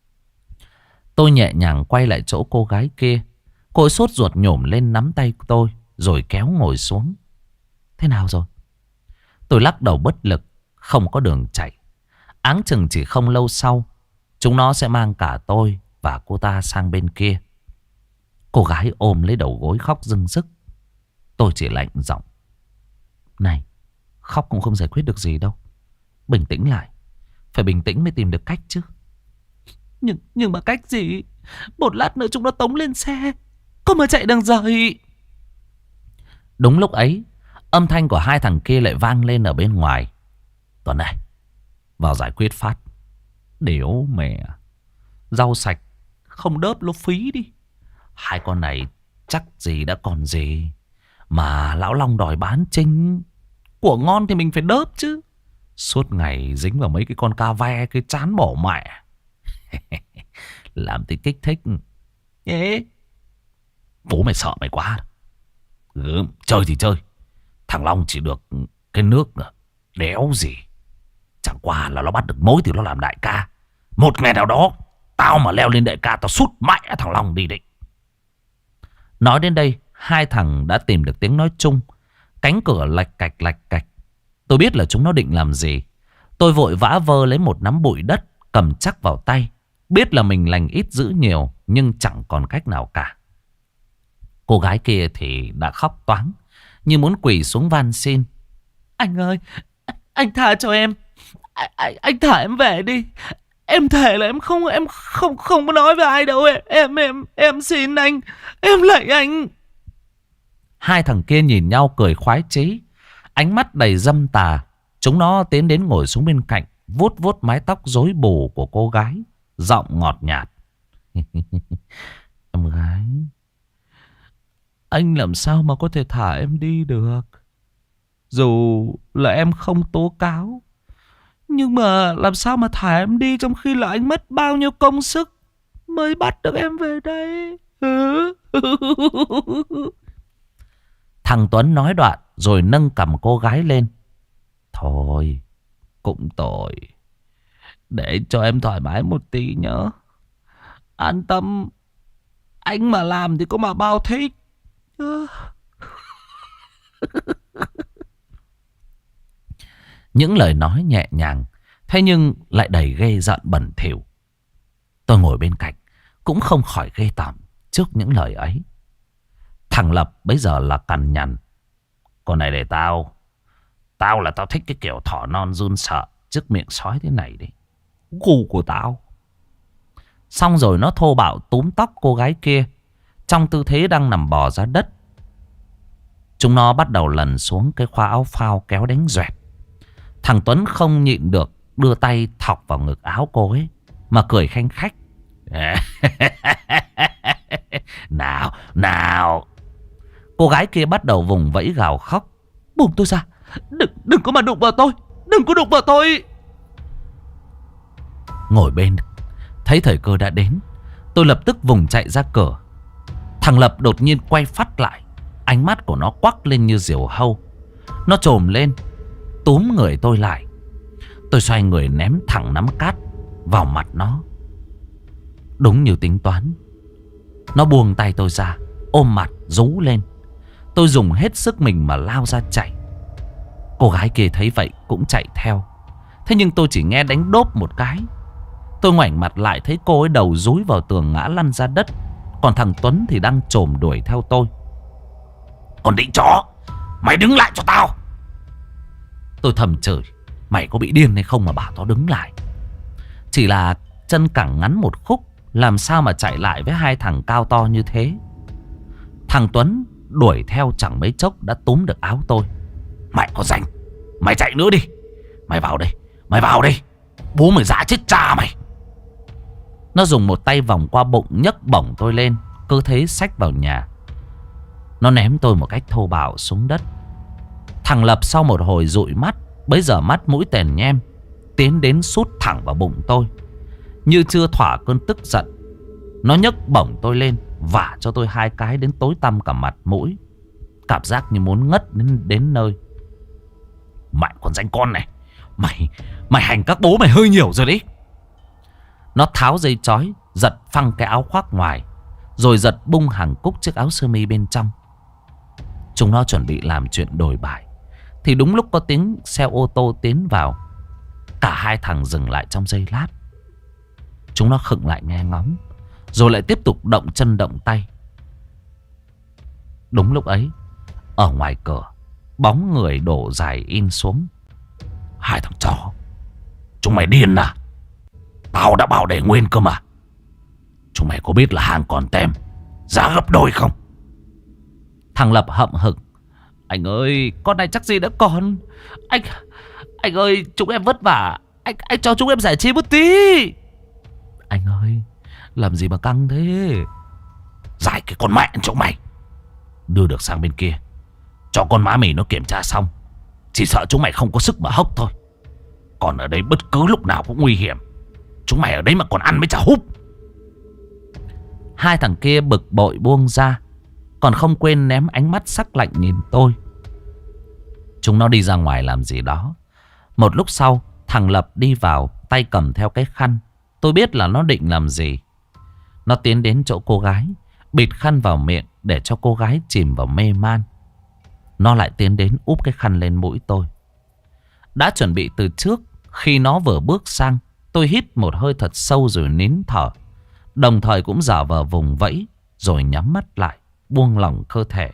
Tôi nhẹ nhàng quay lại chỗ cô gái kia. Cô ấy sốt ruột nhổm lên nắm tay tôi, rồi kéo ngồi xuống. Thế nào rồi? Tôi lắc đầu bất lực, không có đường chạy. Áng chừng chỉ không lâu sau, chúng nó sẽ mang cả tôi và cô ta sang bên kia. Cô gái ôm lấy đầu gối khóc rưng rức. Tôi chỉ lạnh giọng: này, khóc cũng không giải quyết được gì đâu. Bình tĩnh lại. Phải bình tĩnh mới tìm được cách chứ. Nhưng, nhưng mà cách gì? Một lát nữa chúng nó tống lên xe, có mà chạy đằng rời. Đúng lúc ấy, âm thanh của hai thằng kia lại vang lên ở bên ngoài. Tuấn này, vào giải quyết phát. Đéo mẹ, rau sạch không đớp lỗ phí đi. Hai con này chắc gì đã còn gì, mà lão Long đòi bán trinh. Của ngon thì mình phải đớp chứ. Suốt ngày dính vào mấy cái con ca ve, cái chán bỏ mẹ. Làm thì kích thích. Ê, bố mày sợ mày quá. Ừ, chơi thì chơi. Thằng Long chỉ được cái nước đéo gì. Chẳng qua là nó bắt được mối thì nó làm đại ca. Một ngày nào đó tao mà leo lên đại ca, tao sút mẹ thằng Long đi định. Nói đến đây, hai thằng đã tìm được tiếng nói chung. Cánh cửa lạch cạch lạch cạch. Tôi biết là chúng nó định làm gì. Tôi vội vã vơ lấy một nắm bụi đất, cầm chắc vào tay. Biết là mình lành ít giữ nhiều, nhưng chẳng còn cách nào cả. Cô gái kia thì đã khóc toáng, như muốn quỳ xuống van xin. Anh ơi, anh tha cho em. Anh, anh, anh thả em về đi. Em thề là em không em không không có nói với ai đâu. Em em em, em xin anh, em lạy anh. Hai thằng kia nhìn nhau cười khoái chí, ánh mắt đầy dâm tà. Chúng nó tiến đến ngồi xuống bên cạnh, vuốt vuốt mái tóc rối bù của cô gái, giọng ngọt nhạt. Em gái, anh làm sao mà có thể thả em đi được? Dù là em không tố cáo, nhưng mà làm sao mà thả em đi trong khi là anh mất bao nhiêu công sức mới bắt được em về đây. Thằng Tuấn nói đoạn rồi nâng cầm cô gái lên. Thôi, cũng tội. Để cho em thoải mái một tí nhớ. An tâm, anh mà làm thì có mà bao thích. Những lời nói nhẹ nhàng, thế nhưng lại đầy ghê giận bẩn thỉu. Tôi ngồi bên cạnh cũng không khỏi ghê tởm trước những lời ấy. Thằng Lập bây giờ là cằn nhằn. Con này để tao. Tao là tao thích cái kiểu thỏ non run sợ trước miệng sói thế này đấy. Gu của tao. Xong rồi nó thô bạo túm tóc cô gái kia trong tư thế đang nằm bò ra đất. Chúng nó bắt đầu lần xuống cái khoa áo phao kéo đánh doẹt. Thằng Tuấn không nhịn được, đưa tay thọc vào ngực áo cô ấy mà cười khanh khách. Nào, nào. Cô gái kia bắt đầu vùng vẫy gào khóc. Buông tôi ra. Đừng, đừng có mà đụng vào tôi. Đừng có đụng vào tôi. Ngồi bên, thấy thời cơ đã đến, tôi lập tức vùng chạy ra cửa. Thằng Lập đột nhiên quay phắt lại. Ánh mắt của nó quắc lên như diều hâu. Nó trồm lên, túm người tôi lại. Tôi xoay người ném thẳng nắm cát vào mặt nó. Đúng như tính toán, nó buông tay tôi ra, ôm mặt rú lên. Tôi dùng hết sức mình mà lao ra chạy. Cô gái kia thấy vậy cũng chạy theo. Thế nhưng tôi chỉ nghe đánh đốp một cái. Tôi ngoảnh mặt lại thấy cô ấy đầu dúi vào tường ngã lăn ra đất. Còn thằng Tuấn thì đang chồm đuổi theo tôi. Còn định chó, mày đứng lại cho tao. Tôi thầm chửi, mày có bị điên hay không mà bảo tao đứng lại. Chỉ là chân cẳng ngắn một khúc, làm sao mà chạy lại với hai thằng cao to như thế. Thằng Tuấn đuổi theo chẳng mấy chốc đã túm được áo tôi. Mày có rảnh, mày chạy nữa đi. Mày vào đây, mày vào đây. Bố mày dã chết cha mày. Nó dùng một tay vòng qua bụng nhấc bổng tôi lên, cứ thế xách vào nhà. Nó ném tôi một cách thô bạo xuống đất. Thằng Lập sau một hồi dụi mắt, bấy giờ mắt mũi tèn nhem, tiến đến sút thẳng vào bụng tôi. Như chưa thỏa cơn tức giận, nó nhấc bổng tôi lên, vả cho tôi hai cái đến tối tăm cả mặt mũi. Cảm giác như muốn ngất đến, đến nơi. Mày còn danh con này, Mày Mày hành các bố mày hơi nhiều rồi đấy. Nó tháo dây chói, giật phăng cái áo khoác ngoài, rồi giật bung hàng cúc chiếc áo sơ mi bên trong. Chúng nó chuẩn bị làm chuyện đổi bài, thì đúng lúc có tiếng xe ô tô tiến vào. Cả hai thằng dừng lại trong giây lát. Chúng nó khựng lại nghe ngóng, rồi lại tiếp tục động chân động tay. Đúng lúc ấy, ở ngoài cửa, bóng người đổ dài in xuống. Hai thằng chó, chúng mày điên à? Tao đã bảo để nguyên cơ mà. Chúng mày có biết là hàng còn tem giá gấp đôi không? Thằng Lập hậm hực. Anh ơi, con này chắc gì đã còn. Anh Anh ơi, chúng em vất vả. Anh anh cho chúng em giải trí một tí. Anh ơi, làm gì mà căng thế? Giải cái con mẹ chỗ mày. Đưa được sang bên kia, cho con má mì nó kiểm tra xong. Chỉ sợ chúng mày không có sức mà hốc thôi. Còn ở đây bất cứ lúc nào cũng nguy hiểm. Chúng mày ở đấy mà còn ăn mới chả húp. Hai thằng kia bực bội buông ra, còn không quên ném ánh mắt sắc lạnh nhìn tôi. Chúng nó đi ra ngoài làm gì đó. Một lúc sau, thằng Lập đi vào, tay cầm theo cái khăn. Tôi biết là nó định làm gì. Nó tiến đến chỗ cô gái, bịt khăn vào miệng để cho cô gái chìm vào mê man. Nó lại tiến đến úp cái khăn lên mũi tôi. Đã chuẩn bị từ trước, khi nó vừa bước sang, tôi hít một hơi thật sâu rồi nín thở. Đồng thời cũng giả vờ vùng vẫy, rồi nhắm mắt lại, buông lỏng cơ thể.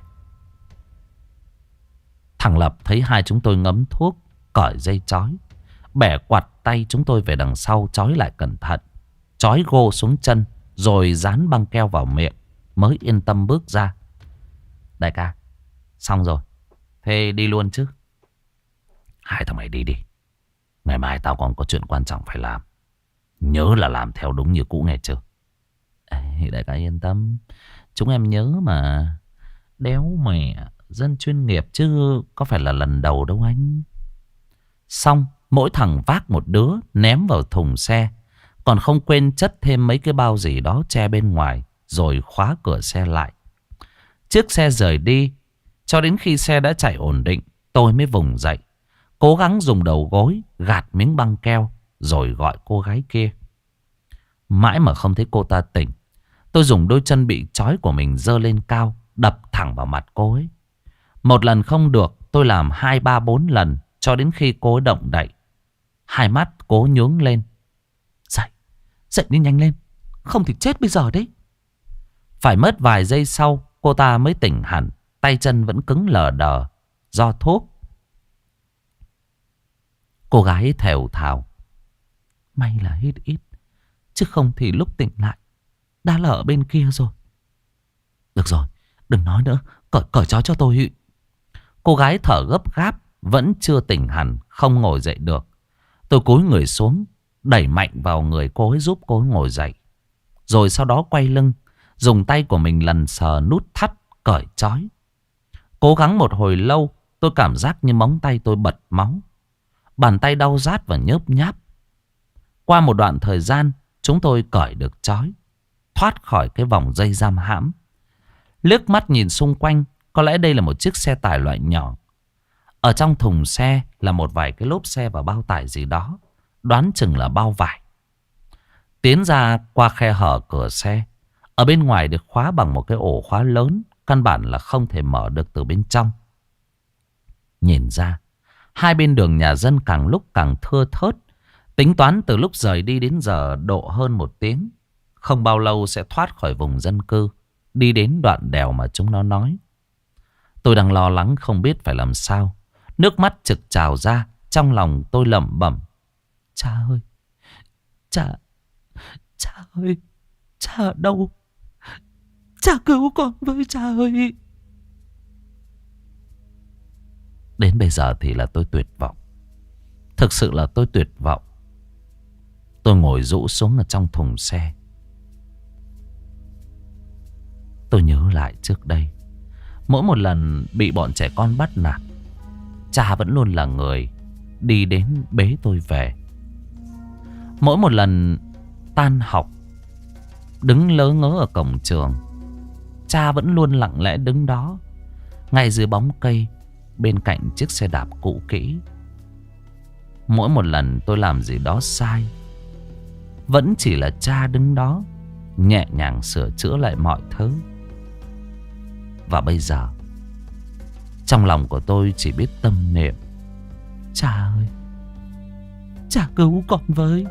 Thằng Lập thấy hai chúng tôi ngấm thuốc, cởi dây chói, bẻ quạt tay chúng tôi về đằng sau, chói lại cẩn thận, chói gô xuống chân, rồi dán băng keo vào miệng, mới yên tâm bước ra. Đại ca, xong rồi, thế đi luôn chứ? Hai thằng mày đi đi. Ngày mai tao còn có chuyện quan trọng phải làm. Nhớ là làm theo đúng như cũ nghe chưa? Ê, đại ca yên tâm, chúng em nhớ mà. Đéo mẹ, dân chuyên nghiệp chứ có phải là lần đầu đâu anh. Xong mỗi thằng vác một đứa ném vào thùng xe, còn không quên chất thêm mấy cái bao gì đó che bên ngoài, rồi khóa cửa xe lại. Chiếc xe rời đi. Cho đến khi xe đã chạy ổn định, tôi mới vùng dậy, cố gắng dùng đầu gối gạt miếng băng keo, rồi gọi cô gái kia. Mãi mà không thấy cô ta tỉnh. Tôi dùng đôi chân bị trói của mình giơ lên cao, đập thẳng vào mặt cô ấy. Một lần không được, tôi làm hai ba bốn lần, cho đến khi cô ấy động đậy. Hai mắt cố nhướng lên. Dậy, dậy đi nhanh lên, không thì chết bây giờ đấy. Phải mất vài giây sau, cô ta mới tỉnh hẳn. Tay chân vẫn cứng lờ đờ do thuốc. Cô gái thều thào. May là hít ít, chứ không thì lúc tỉnh lại đã là ở bên kia rồi. Được rồi, đừng nói nữa, cởi, cởi trói cho tôi. Cô gái thở gấp gáp, vẫn chưa tỉnh hẳn, không ngồi dậy được. Tôi cúi người xuống, đẩy mạnh vào người cô ấy giúp cô ấy ngồi dậy. Rồi sau đó quay lưng, dùng tay của mình lần sờ nút thắt, cởi trói. Cố gắng một hồi lâu, tôi cảm giác như móng tay tôi bật máu. Bàn tay đau rát và nhớp nháp. Qua một đoạn thời gian, chúng tôi cởi được trói, thoát khỏi cái vòng dây giam hãm. Liếc mắt nhìn xung quanh, có lẽ đây là một chiếc xe tải loại nhỏ. Ở trong thùng xe là một vài cái lốp xe và bao tải gì đó, đoán chừng là bao vải. Tiến ra qua khe hở cửa xe, ở bên ngoài được khóa bằng một cái ổ khóa lớn, căn bản là không thể mở được từ bên trong. Nhìn ra, hai bên đường nhà dân càng lúc càng thưa thớt. Tính toán từ lúc rời đi đến giờ độ hơn một tiếng. Không bao lâu sẽ thoát khỏi vùng dân cư, đi đến đoạn đèo mà chúng nó nói. Tôi đang lo lắng không biết phải làm sao. Nước mắt trực trào ra. Trong lòng tôi lẩm bẩm. Cha ơi, cha, cha ơi, cha ở đâu? Cha cứu con với, cha ơi. Đến bây giờ thì là tôi tuyệt vọng. Thực sự là tôi tuyệt vọng. Tôi ngồi rũ xuống ở trong thùng xe. Tôi nhớ lại trước đây, mỗi một lần bị bọn trẻ con bắt nạt, cha vẫn luôn là người đi đến bế tôi về. Mỗi một lần tan học, đứng lớ ngớ ở cổng trường, cha vẫn luôn lặng lẽ đứng đó, ngay dưới bóng cây, bên cạnh chiếc xe đạp cũ kỹ. Mỗi một lần tôi làm gì đó sai, vẫn chỉ là cha đứng đó, nhẹ nhàng sửa chữa lại mọi thứ. Và bây giờ, trong lòng của tôi chỉ biết tâm niệm. Cha ơi, cha cứu con với.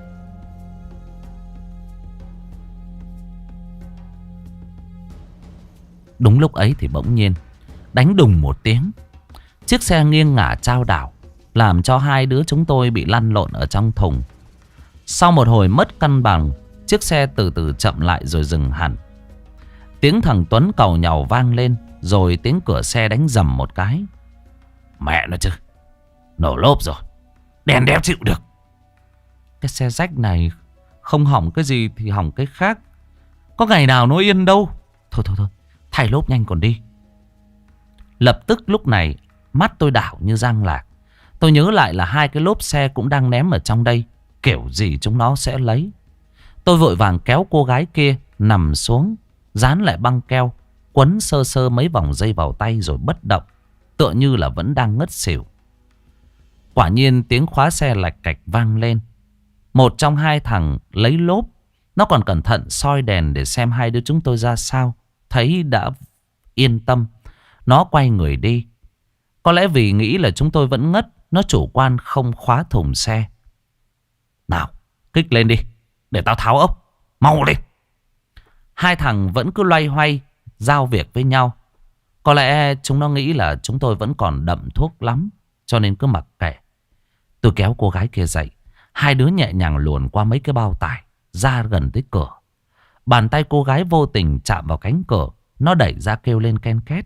Đúng lúc ấy thì bỗng nhiên đánh đùng một tiếng, chiếc xe nghiêng ngả chao đảo, làm cho hai đứa chúng tôi bị lăn lộn ở trong thùng. Sau một hồi mất cân bằng, chiếc xe từ từ chậm lại rồi dừng hẳn. Tiếng thằng Tuấn càu nhàu vang lên, rồi tiếng cửa xe đánh dầm một cái. Mẹ nó chứ, nổ lốp rồi, đèn đéo chịu được. Cái xe rách này không hỏng cái gì thì hỏng cái khác, có ngày nào nó yên đâu. Thôi thôi thôi, thay lốp nhanh còn đi. Lập tức lúc này mắt tôi đảo như giang lạc. Tôi nhớ lại là hai cái lốp xe cũng đang ném ở trong đây, kiểu gì chúng nó sẽ lấy. Tôi vội vàng kéo cô gái kia nằm xuống, dán lại băng keo, quấn sơ sơ mấy vòng dây vào tay rồi bất động, tựa như là vẫn đang ngất xỉu. Quả nhiên tiếng khóa xe lạch cạch vang lên. Một trong hai thằng lấy lốp, nó còn cẩn thận soi đèn để xem hai đứa chúng tôi ra sao. Thấy đã yên tâm, nó quay người đi. Có lẽ vì nghĩ là chúng tôi vẫn ngất, nó chủ quan không khóa thùng xe. Nào, kích lên đi, để tao tháo ốc, mau lên. Hai thằng vẫn cứ loay hoay giao việc với nhau. Có lẽ chúng nó nghĩ là chúng tôi vẫn còn đậm thuốc lắm, cho nên cứ mặc kệ. Tôi kéo cô gái kia dậy. Hai đứa nhẹ nhàng luồn qua mấy cái bao tải, ra gần tới cửa. Bàn tay cô gái vô tình chạm vào cánh cửa, nó đẩy ra kêu lên ken két.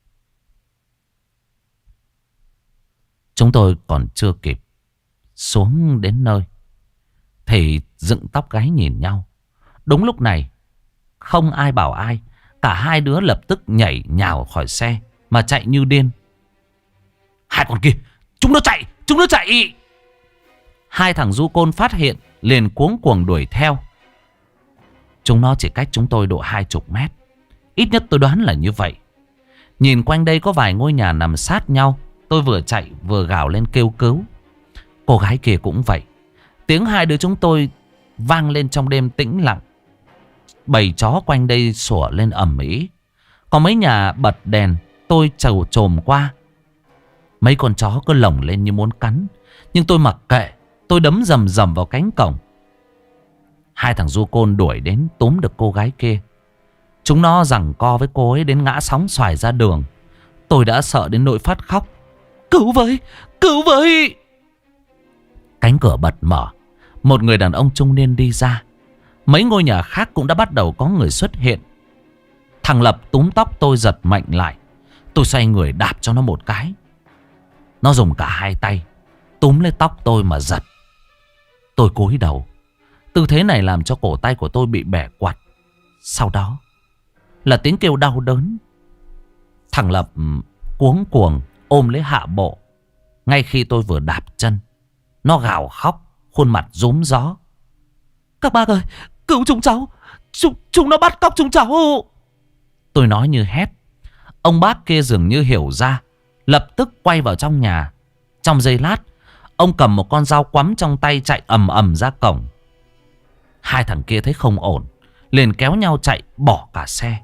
Chúng tôi còn chưa kịp xuống đến nơi thì dựng tóc gáy nhìn nhau. Đúng lúc này, không ai bảo ai, cả hai đứa lập tức nhảy nhào khỏi xe, mà chạy như điên. Hai con kia, chúng nó chạy, chúng nó chạy. Hai thằng du côn phát hiện liền cuống cuồng đuổi theo. Chúng nó chỉ cách chúng tôi độ hai chục mét. Ít nhất tôi đoán là như vậy. Nhìn quanh đây có vài ngôi nhà nằm sát nhau. Tôi vừa chạy vừa gào lên kêu cứu. Cô gái kia cũng vậy. Tiếng hai đứa chúng tôi vang lên trong đêm tĩnh lặng. Bầy chó quanh đây sủa lên ầm ĩ. Có mấy nhà bật đèn. Tôi trầu trồm qua. Mấy con chó cứ lồng lên như muốn cắn. Nhưng tôi mặc kệ. Tôi đấm rầm rầm vào cánh cổng. Hai thằng du côn đuổi đến túm được cô gái kia. Chúng nó giằng co với cô ấy đến ngã sóng xoài ra đường. Tôi đã sợ đến nỗi phát khóc. Cứu với, cứu với. Cánh cửa bật mở. Một người đàn ông trung niên đi ra. Mấy ngôi nhà khác cũng đã bắt đầu có người xuất hiện. Thằng Lập túm tóc tôi giật mạnh lại. Tôi xoay người đạp cho nó một cái. Nó dùng cả hai tay túm lấy tóc tôi mà giật. Tôi cúi đầu. Tư thế này làm cho cổ tay của tôi bị bẻ quặt. Sau đó là tiếng kêu đau đớn. Thằng Lập cuống cuồng ôm lấy hạ bộ. Ngay khi tôi vừa đạp chân, nó gào khóc, khuôn mặt rúm gió. Các bác ơi, cứu chúng cháu. Chúng, chúng nó bắt cóc chúng cháu. Tôi nói như hét. Ông bác kia dường như hiểu ra, lập tức quay vào trong nhà. Trong giây lát, ông cầm một con dao quắm trong tay chạy ầm ầm ra cổng. Hai thằng kia thấy không ổn, liền kéo nhau chạy bỏ cả xe.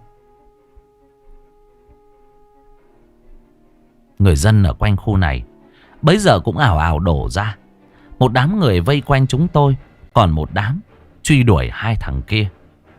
Người dân ở quanh khu này bấy giờ cũng ảo ảo đổ ra. Một đám người vây quanh chúng tôi, còn một đám truy đuổi hai thằng kia.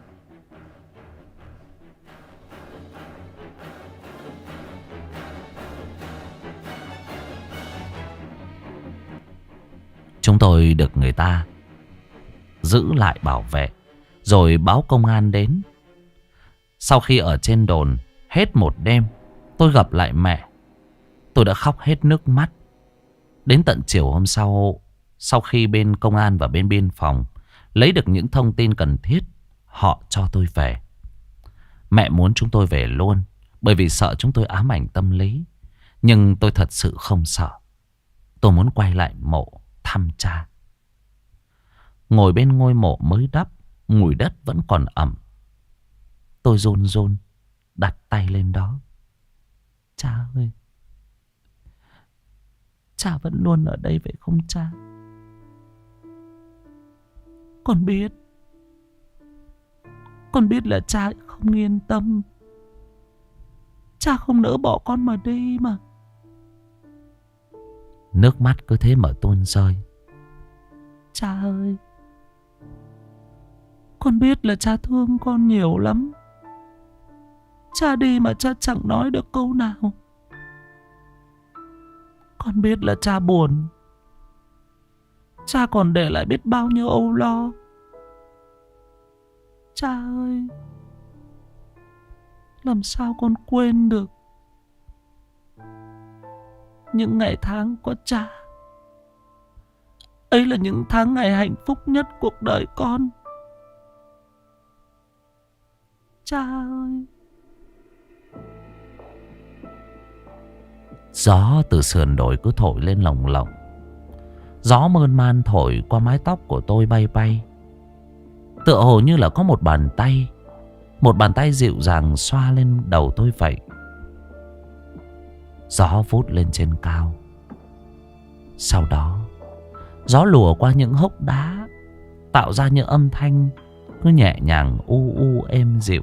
Chúng tôi được người ta giữ lại bảo vệ, rồi báo công an đến. Sau khi ở trên đồn hết một đêm, tôi gặp lại mẹ. Tôi đã khóc hết nước mắt. Đến tận chiều hôm sau, sau khi bên công an và bên biên phòng lấy được những thông tin cần thiết, họ cho tôi về. Mẹ muốn chúng tôi về luôn, bởi vì sợ chúng tôi ám ảnh tâm lý. Nhưng tôi thật sự không sợ. Tôi muốn quay lại mộ thăm cha. Ngồi bên ngôi mộ mới đắp, mùi đất vẫn còn ẩm. Tôi run run đặt tay lên đó. Cha ơi, cha vẫn luôn ở đây vậy không cha? Con biết. Con biết là cha không yên tâm. Cha không nỡ bỏ con mà đi mà. Nước mắt cứ thế mà tuôn rơi. Cha ơi, con biết là cha thương con nhiều lắm. Cha đi mà cha chẳng nói được câu nào. Con biết là cha buồn. Cha còn để lại biết bao nhiêu âu lo. Cha ơi, làm sao con quên được những ngày tháng có cha. Ấy là những tháng ngày hạnh phúc nhất cuộc đời con. Cha ơi. Gió từ sườn đồi cứ thổi lên lồng lộng. Gió mơn man thổi qua mái tóc của tôi bay bay. Tựa hồ như là có một bàn tay, một bàn tay dịu dàng xoa lên đầu tôi vậy. Gió vút lên trên cao. Sau đó gió lùa qua những hốc đá, tạo ra những âm thanh cứ nhẹ nhàng u u êm dịu.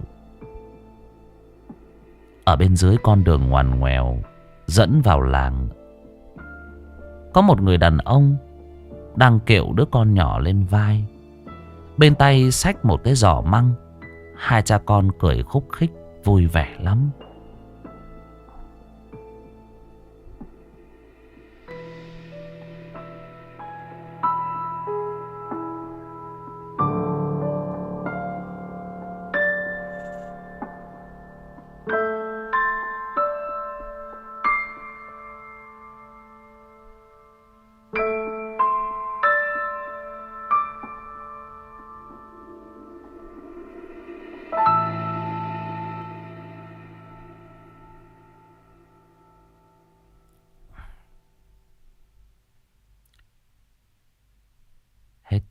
Ở bên dưới con đường ngoằn ngoèo dẫn vào làng, có một người đàn ông đang kệu đứa con nhỏ lên vai. Bên tay xách một cái giỏ măng. Hai cha con cười khúc khích vui vẻ lắm.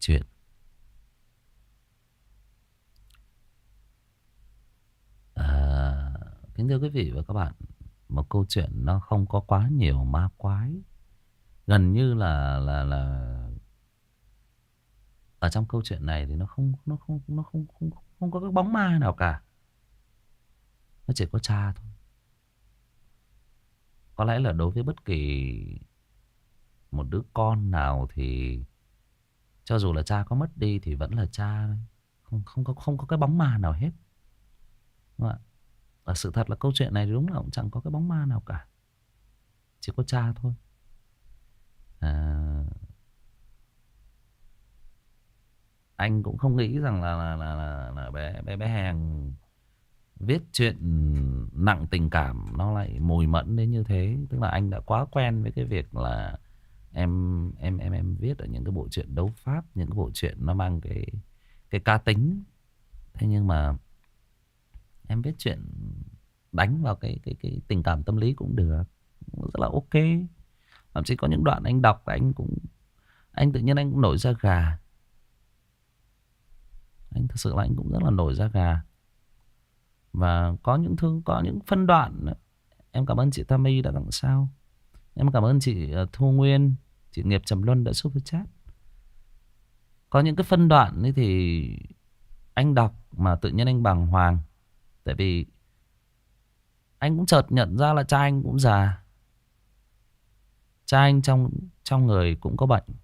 chuyện. À, kính thưa quý vị và các bạn, một câu chuyện nó không có quá nhiều ma quái, gần như là là là ở trong câu chuyện này thì nó không nó không nó không không không có cái bóng ma nào cả, nó chỉ có cha thôi. Có lẽ là đối với bất kỳ một đứa con nào thì cho dù là cha có mất đi thì vẫn là cha thôi, không không có không có cái bóng ma nào hết, đúng không ạ? Và sự thật là câu chuyện này đúng là cũng chẳng có cái bóng ma nào cả, chỉ có cha thôi. À, anh cũng không nghĩ rằng là là là, là, là bé bé bé Hằng viết chuyện nặng tình cảm nó lại mùi mẫn đến như thế. Tức là anh đã quá quen với cái việc là em em em em viết ở những cái bộ truyện đấu pháp, những cái bộ truyện nó mang cái cái cá tính. Thế nhưng mà em viết chuyện đánh vào cái cái cái tình cảm tâm lý cũng được, cũng rất là ok. Thậm chí có những đoạn anh đọc anh cũng anh tự nhiên anh cũng nổi da gà. Anh thực sự là anh cũng rất là nổi da gà. Và có những thứ, có những phân đoạn. Em cảm ơn chị Tammy đã tặng sao. Em cảm ơn chị Thu Nguyên, chị Nghiệp Trầm Luân đã super chat. Có những cái phân đoạn ấy thì anh đọc mà tự nhiên anh bàng hoàng. Tại vì anh cũng chợt nhận ra là cha anh cũng già. Cha anh trong trong người cũng có bệnh.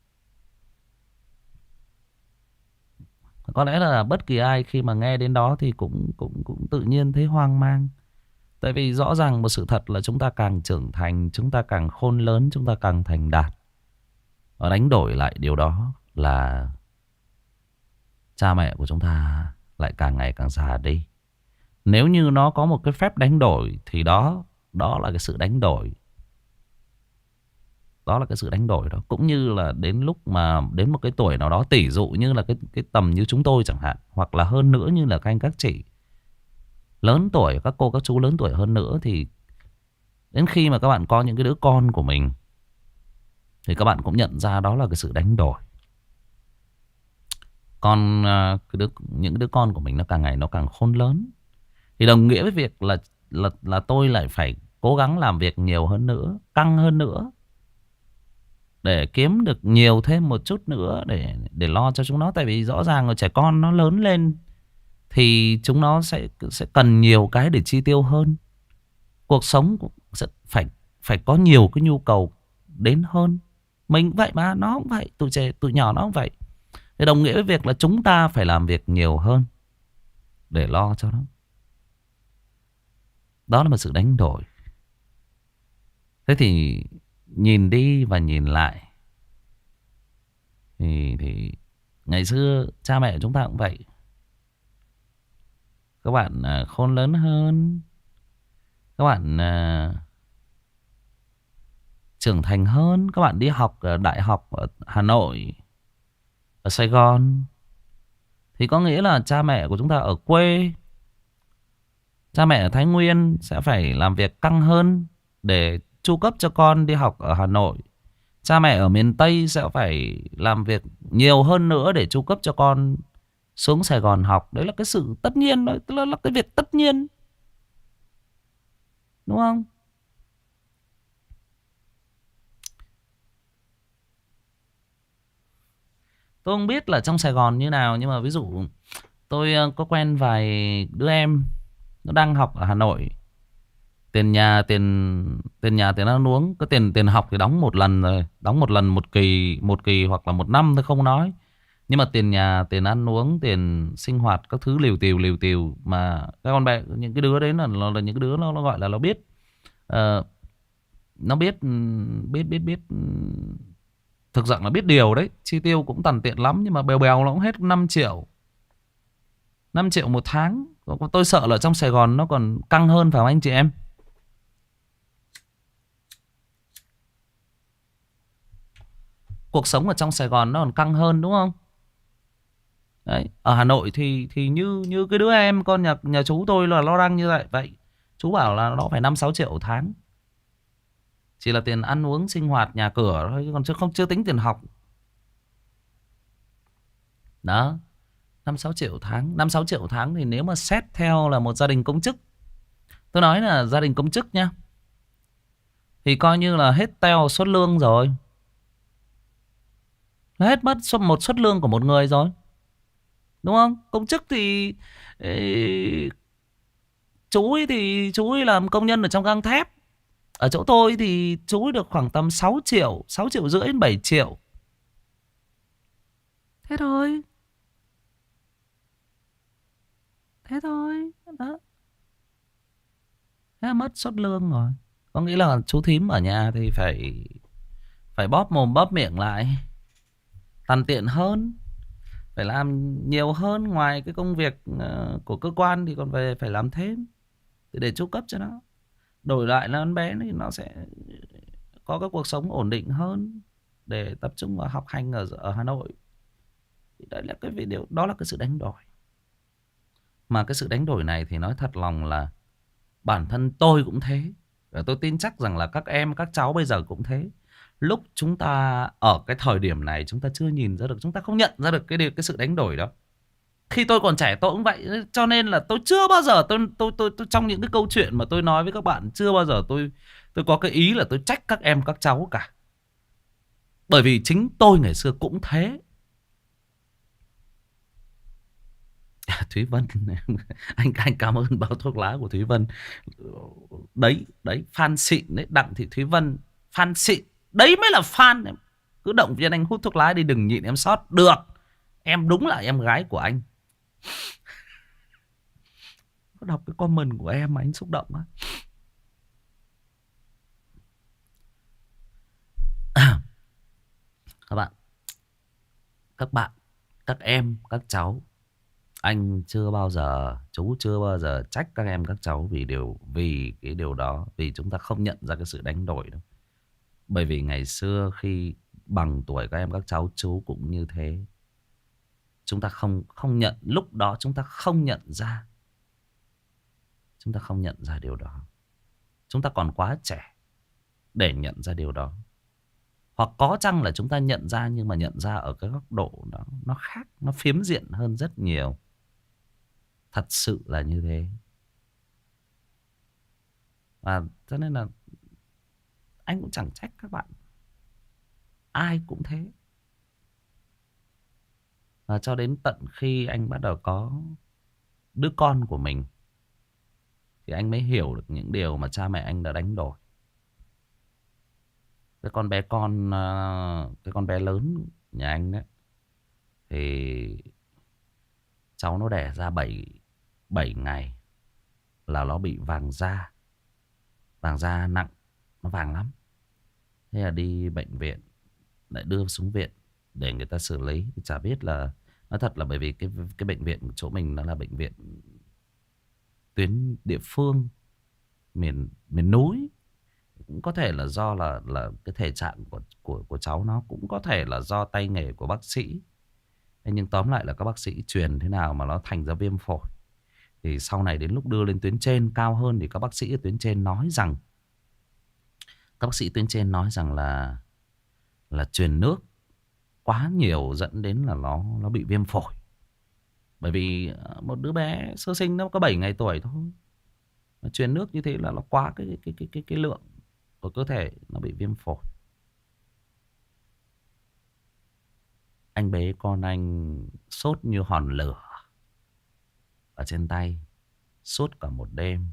Có lẽ là bất kỳ ai khi mà nghe đến đó thì cũng cũng cũng tự nhiên thấy hoang mang. Tại vì rõ ràng một sự thật là chúng ta càng trưởng thành, chúng ta càng khôn lớn, chúng ta càng thành đạt. Và đánh đổi lại điều đó là cha mẹ của chúng ta lại càng ngày càng già đi. Nếu như nó có một cái phép đánh đổi thì đó đó là cái sự đánh đổi. Đó là cái sự đánh đổi đó. Cũng như là đến lúc mà đến một cái tuổi nào đó, tỷ dụ như là cái cái tầm như chúng tôi chẳng hạn, hoặc là hơn nữa như là các anh các chị lớn tuổi, các cô các chú lớn tuổi hơn nữa, thì đến khi mà các bạn có những cái đứa con của mình thì các bạn cũng nhận ra đó là cái sự đánh đổi. Còn cái đứa, những đứa con của mình nó càng ngày nó càng khôn lớn, thì đồng nghĩa với việc là là là tôi lại phải cố gắng làm việc nhiều hơn nữa, căng hơn nữa, để kiếm được nhiều thêm một chút nữa để để lo cho chúng nó. Tại vì rõ ràng là trẻ con nó lớn lên thì chúng nó sẽ sẽ cần nhiều cái để chi tiêu hơn. Cuộc sống cũng sẽ phải phải có nhiều cái nhu cầu đến hơn. Mình cũng vậy mà, nó cũng vậy, tụi trẻ tụi nhỏ nó cũng vậy. Thì đồng nghĩa với việc là chúng ta phải làm việc nhiều hơn để lo cho nó. Đó là một sự đánh đổi. Thế thì nhìn đi và nhìn lại thì, thì ngày xưa cha mẹ chúng ta cũng vậy. Các bạn à, khôn lớn hơn, các bạn à, trưởng thành hơn. Các bạn đi học ở đại học ở Hà Nội, ở Sài Gòn, thì có nghĩa là cha mẹ của chúng ta ở quê, cha mẹ ở Thái Nguyên sẽ phải làm việc căng hơn để chu cấp cho con đi học ở Hà Nội. Cha mẹ ở miền Tây sẽ phải làm việc nhiều hơn nữa để chu cấp cho con xuống Sài Gòn học. Đấy là cái sự tất nhiên, đó là, là cái việc tất nhiên, đúng không? Tôi không biết là trong Sài Gòn như nào, nhưng mà ví dụ tôi có quen vài đứa em nó đang học ở Hà Nội. Tiền nhà, tiền tiền nhà, tiền ăn uống, có tiền tiền học thì đóng một lần rồi, đóng một lần một kỳ, một kỳ hoặc là một năm tôi không nói. Nhưng mà tiền nhà, tiền ăn uống, tiền sinh hoạt các thứ liều tiều liều tiều mà các con bé, những cái đứa đấy là, là, là những cái đứa nó, nó gọi là nó biết uh, nó biết biết biết biết thực sự là biết điều đấy, chi tiêu cũng tằn tiện lắm, nhưng mà bèo bèo nó cũng hết năm triệu năm triệu một tháng. Tôi sợ là trong Sài Gòn nó còn căng hơn phải không anh chị em? Cuộc sống ở trong Sài Gòn nó còn căng hơn đúng không? Đấy, ở Hà Nội thì thì như như cái đứa em con nhà nhà chú tôi là nó đang như vậy vậy. Chú bảo là nó phải năm sáu triệu một tháng. Chỉ là tiền ăn uống sinh hoạt nhà cửa thôi, còn chưa không chưa tính tiền học. Đó, năm sáu triệu tháng. Năm sáu triệu tháng thì nếu mà xét theo là một gia đình công chức, tôi nói là gia đình công chức nhá, thì coi như là hết teo suất lương rồi. Hết mất một suất lương của một người rồi. Đúng không? Công chức thì ê, chú ấy thì chú ấy làm công nhân ở trong gang thép. Ở chỗ tôi thì chú ấy được khoảng tầm sáu triệu, sáu triệu rưỡi đến bảy triệu. Thế thôi. Thế thôi. Đó. Thế là mất suất lương rồi. Có nghĩa là chú thím ở nhà thì phải phải bóp mồm bóp miệng lại, tằn tiện hơn, phải làm nhiều hơn. Ngoài cái công việc uh, của cơ quan thì còn về phải làm thêm để chu cấp cho nó. Đổi lại là con bé thì nó sẽ có cái cuộc sống ổn định hơn để tập trung vào học hành ở ở Hà Nội. Thì đấy là cái video, đó là cái sự đánh đổi. Mà cái sự đánh đổi này thì nói thật lòng là bản thân tôi cũng thế. Và tôi tin chắc rằng là các em, các cháu bây giờ cũng thế. Lúc chúng ta ở cái thời điểm này chúng ta chưa nhìn ra được, chúng ta không nhận ra được cái điều, cái sự đánh đổi đó. Khi tôi còn trẻ tôi cũng vậy, cho nên là tôi chưa bao giờ tôi tôi tôi, tôi trong những cái câu chuyện mà tôi nói với các bạn, chưa bao giờ tôi tôi có cái ý là tôi trách các em các cháu cả. Bởi vì chính tôi ngày xưa cũng thế. Thúy Vân, anh anh cảm ơn bao thuốc lá của Thúy Vân. Đấy, đấy, fan xịn đấy, Đặng Thị Thúy Vân, fan xịn. Đấy mới là fan. Cứ động viên anh hút thuốc lá đi, đừng nhịn em sót. Được, em đúng là em gái của anh. Có đọc cái comment của em mà anh xúc động á. Các bạn, các bạn, các em, các cháu, anh chưa bao giờ, chú chưa bao giờ trách các em các cháu vì điều, vì cái điều đó, vì chúng ta không nhận ra cái sự đánh đổi đâu. Bởi vì ngày xưa khi bằng tuổi các em các cháu, chú cũng như thế. Chúng ta không không nhận, lúc đó chúng ta không nhận ra. Chúng ta không nhận ra điều đó. Chúng ta còn quá trẻ để nhận ra điều đó. Hoặc có chăng là chúng ta nhận ra, nhưng mà nhận ra ở cái góc độ đó nó khác, nó phiếm diện hơn rất nhiều. Thật sự là như thế. Và cho nên là anh cũng chẳng trách các bạn. Ai cũng thế. Và cho đến tận khi anh bắt đầu có đứa con của mình thì anh mới hiểu được những điều mà cha mẹ anh đã đánh đổi. Cái con bé con ờ, Cái con bé lớn nhà anh đấy, thì cháu nó đẻ ra bảy bảy ngày là nó bị vàng da. Vàng da nặng, nó vàng lắm. Thế là đi bệnh viện, lại đưa xuống viện để người ta xử lý. Thì chả biết là, nói thật là bởi vì cái cái bệnh viện của chỗ mình nó là bệnh viện tuyến địa phương, miền miền núi. Cũng có thể là do là là cái thể trạng của của của cháu, nó cũng có thể là do tay nghề của bác sĩ. Thế nhưng tóm lại là các bác sĩ truyền thế nào mà nó thành ra viêm phổi. Thì sau này đến lúc đưa lên tuyến trên cao hơn thì các bác sĩ ở tuyến trên nói rằng, các bác sĩ tuyến trên nói rằng là là truyền nước quá nhiều dẫn đến là nó nó bị viêm phổi. Bởi vì một đứa bé sơ sinh nó có bảy ngày tuổi thôi, mà truyền nước như thế là nó quá cái cái cái cái cái lượng của cơ thể, nó bị viêm phổi. Anh bế con anh sốt như hòn lửa ở trên tay, sốt cả một đêm.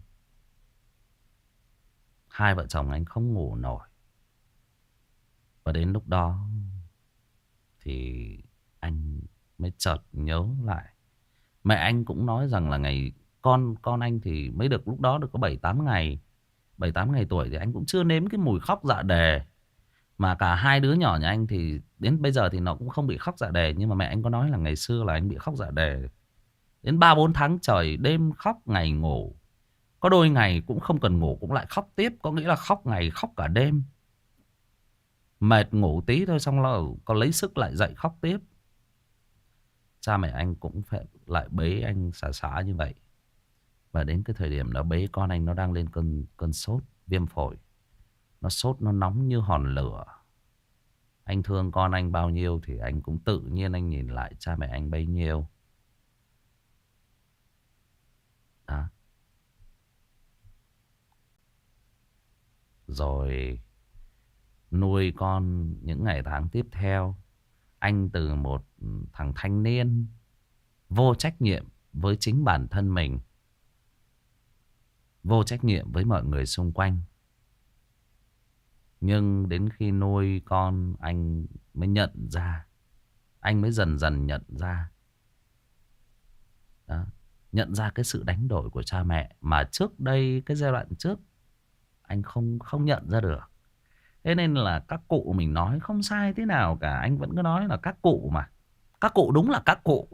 Hai vợ chồng anh không ngủ nổi. Và đến lúc đó thì anh mới chợt nhớ lại. Mẹ anh cũng nói rằng là ngày con con anh thì mới được, lúc đó được có bảy tám ngày. bảy tám ngày tuổi thì anh cũng chưa nếm cái mùi khóc dạ đề. Mà cả hai đứa nhỏ nhà anh thì đến bây giờ thì nó cũng không bị khóc dạ đề. Nhưng mà mẹ anh có nói là ngày xưa là anh bị khóc dạ đề. Đến ba bốn tháng trời, đêm khóc ngày ngủ. Có đôi ngày cũng không cần ngủ cũng lại khóc tiếp. Có nghĩa là khóc ngày khóc cả đêm. Mệt ngủ tí thôi xong là có lấy sức lại dậy khóc tiếp. Cha mẹ anh cũng phải lại bế anh xả xả như vậy. Và đến cái thời điểm đó bế con anh nó đang lên cơn, cơn sốt viêm phổi. Nó sốt nó nóng như hòn lửa. Anh thương con anh bao nhiêu thì anh cũng tự nhiên anh nhìn lại cha mẹ anh bấy nhiêu. Đó. Rồi nuôi con những ngày tháng tiếp theo, anh từ một thằng thanh niên vô trách nhiệm với chính bản thân mình, vô trách nhiệm với mọi người xung quanh. Nhưng đến khi nuôi con anh mới nhận ra, anh mới dần dần nhận ra. Đó. Nhận ra cái sự đánh đổi của cha mẹ mà trước đây, cái giai đoạn trước anh không không nhận ra được. Thế nên là các cụ mình nói không sai thế nào cả. Anh vẫn cứ nói là các cụ mà. Các cụ đúng là các cụ.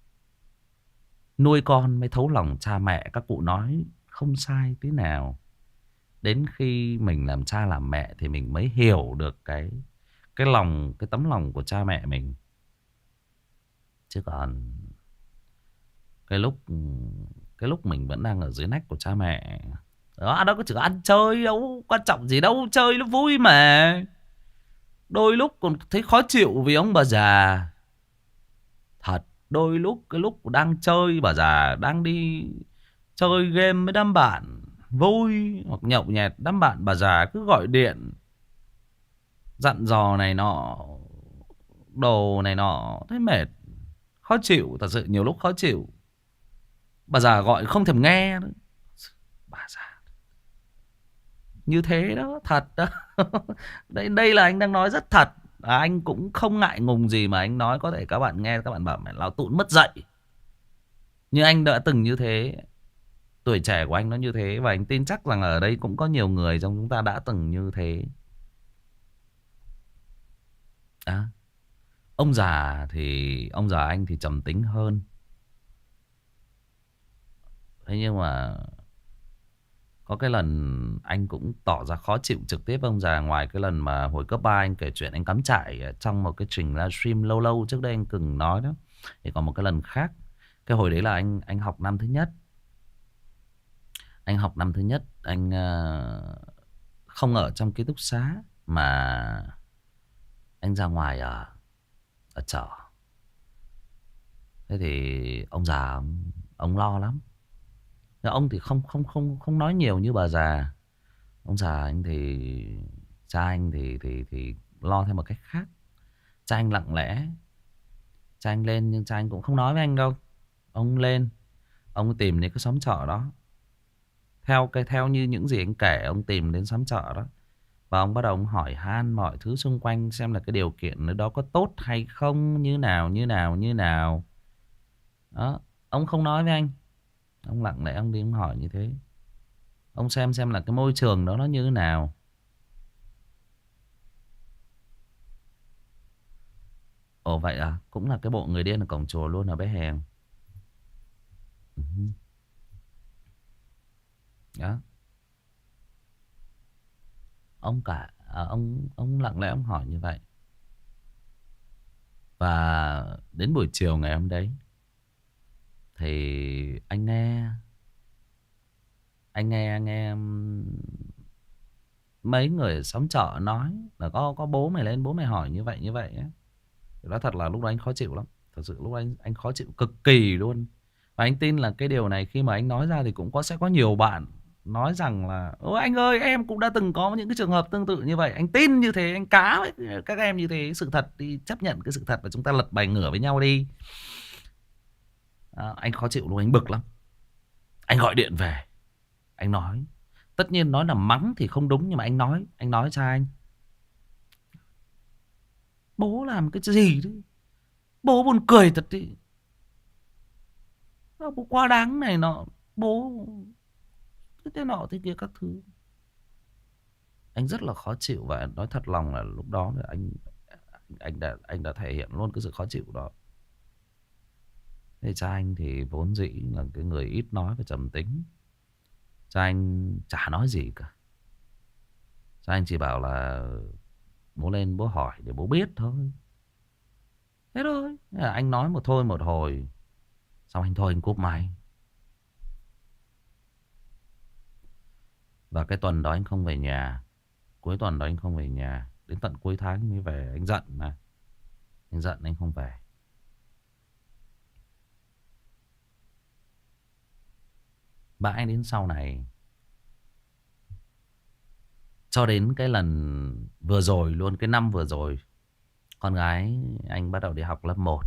Nuôi con mới thấu lòng cha mẹ. Các cụ nói không sai thế nào. Đến khi mình làm cha làm mẹ thì mình mới hiểu được cái cái lòng, cái tấm lòng của cha mẹ mình. Chứ còn cái lúc cái lúc mình vẫn đang ở dưới nách của cha mẹ, đó, đó có chữ ăn chơi đâu quan trọng gì đâu, chơi nó vui mà. Đôi lúc còn thấy khó chịu vì ông bà già. Thật, đôi lúc cái lúc đang chơi bà già, đang đi chơi game với đám bạn vui hoặc nhậu nhẹt, đám bạn bà già cứ gọi điện dặn dò này nọ, đồ này nọ, thấy mệt, khó chịu, thật sự nhiều lúc khó chịu. Bà già gọi không thèm nghe nữa. Bà già như thế đó, thật đó. Đây, đây là anh đang nói rất thật. À, anh cũng không ngại ngùng gì mà anh nói. Có thể các bạn nghe các bạn bảo mẹ lão tụn mất dạy. Nhưng anh đã từng như thế. Tuổi trẻ của anh nó như thế. Và anh tin chắc rằng ở đây cũng có nhiều người trong chúng ta đã từng như thế. À, ông già thì ông già anh thì trầm tính hơn. Thế nhưng mà có cái lần anh cũng tỏ ra khó chịu trực tiếp với ông già. Ngoài cái lần mà hồi cấp ba anh kể chuyện anh cắm trại trong một cái trình livestream lâu lâu trước đây anh từng nói đó, thì còn một cái lần khác. Cái hồi đấy là anh anh học năm thứ nhất. Anh học năm thứ nhất, anh uh, không ở trong ký túc xá mà anh ra ngoài ở ở chợ. Thế thì ông già ông, ông lo lắm. Nhưng ông thì không không không không nói nhiều như bà già. Ông già anh thì cha anh thì thì thì lo theo một cách khác. Cha anh lặng lẽ. Cha anh lên nhưng cha anh cũng không nói với anh đâu. Ông lên, ông tìm đến cái xóm chợ đó. Theo cái theo như những gì anh kể, ông tìm đến xóm chợ đó. Và ông bắt đầu ông hỏi han mọi thứ xung quanh xem là cái điều kiện ở đó có tốt hay không, như nào như nào như nào. Đó, ông không nói với anh. Ông lặng lẽ ông đi ông hỏi như thế. Ông xem xem là cái môi trường đó nó như thế nào. Ồ vậy à, cũng là cái bộ người điên ở cổng chùa luôn ở bé Hèn. Ừ. Đó. Ông cả à, ông ông lặng lẽ ông hỏi như vậy. Và đến buổi chiều ngày hôm đấy thì anh nghe anh nghe nghe mấy người xóm chợ nói là có có bố mày lên, bố mày hỏi như vậy như vậy ấy. Thì nói thật là lúc đó anh khó chịu lắm. Thật sự lúc đó anh anh khó chịu cực kỳ luôn. Và anh tin là cái điều này khi mà anh nói ra thì cũng có sẽ có nhiều bạn nói rằng là ôi anh ơi, em cũng đã từng có những cái trường hợp tương tự như vậy. Anh tin như thế, anh cá với các em như thế. Sự thật thì chấp nhận cái sự thật và chúng ta lật bài ngửa với nhau đi. À, anh khó chịu luôn, anh bực lắm. Anh gọi điện về, anh nói. Tất nhiên nói là mắng thì không đúng, nhưng mà anh nói, anh nói cho anh. Bố làm cái gì đấy, bố buồn cười thật đi. Bố quá đáng này nọ, bố thế nọ thế kia các thứ. Anh rất là khó chịu và nói thật lòng là lúc đó là anh anh đã anh đã thể hiện luôn cái sự khó chịu đó. Thế cha anh thì vốn dĩ là cái người ít nói và trầm tính. Cha anh chả nói gì cả. Cha anh chỉ bảo là bố lên bố hỏi để bố biết thôi. Thế thôi. Thế là anh nói một thôi một hồi. Xong anh thôi anh cúp máy. Và cái tuần đó anh không về nhà. Cuối tuần đó anh không về nhà. Đến tận cuối tháng mới về. Anh giận mà. Anh giận anh không về. Mãi đến sau này, cho đến cái lần vừa rồi luôn, cái năm vừa rồi, con gái anh bắt đầu đi học lớp một.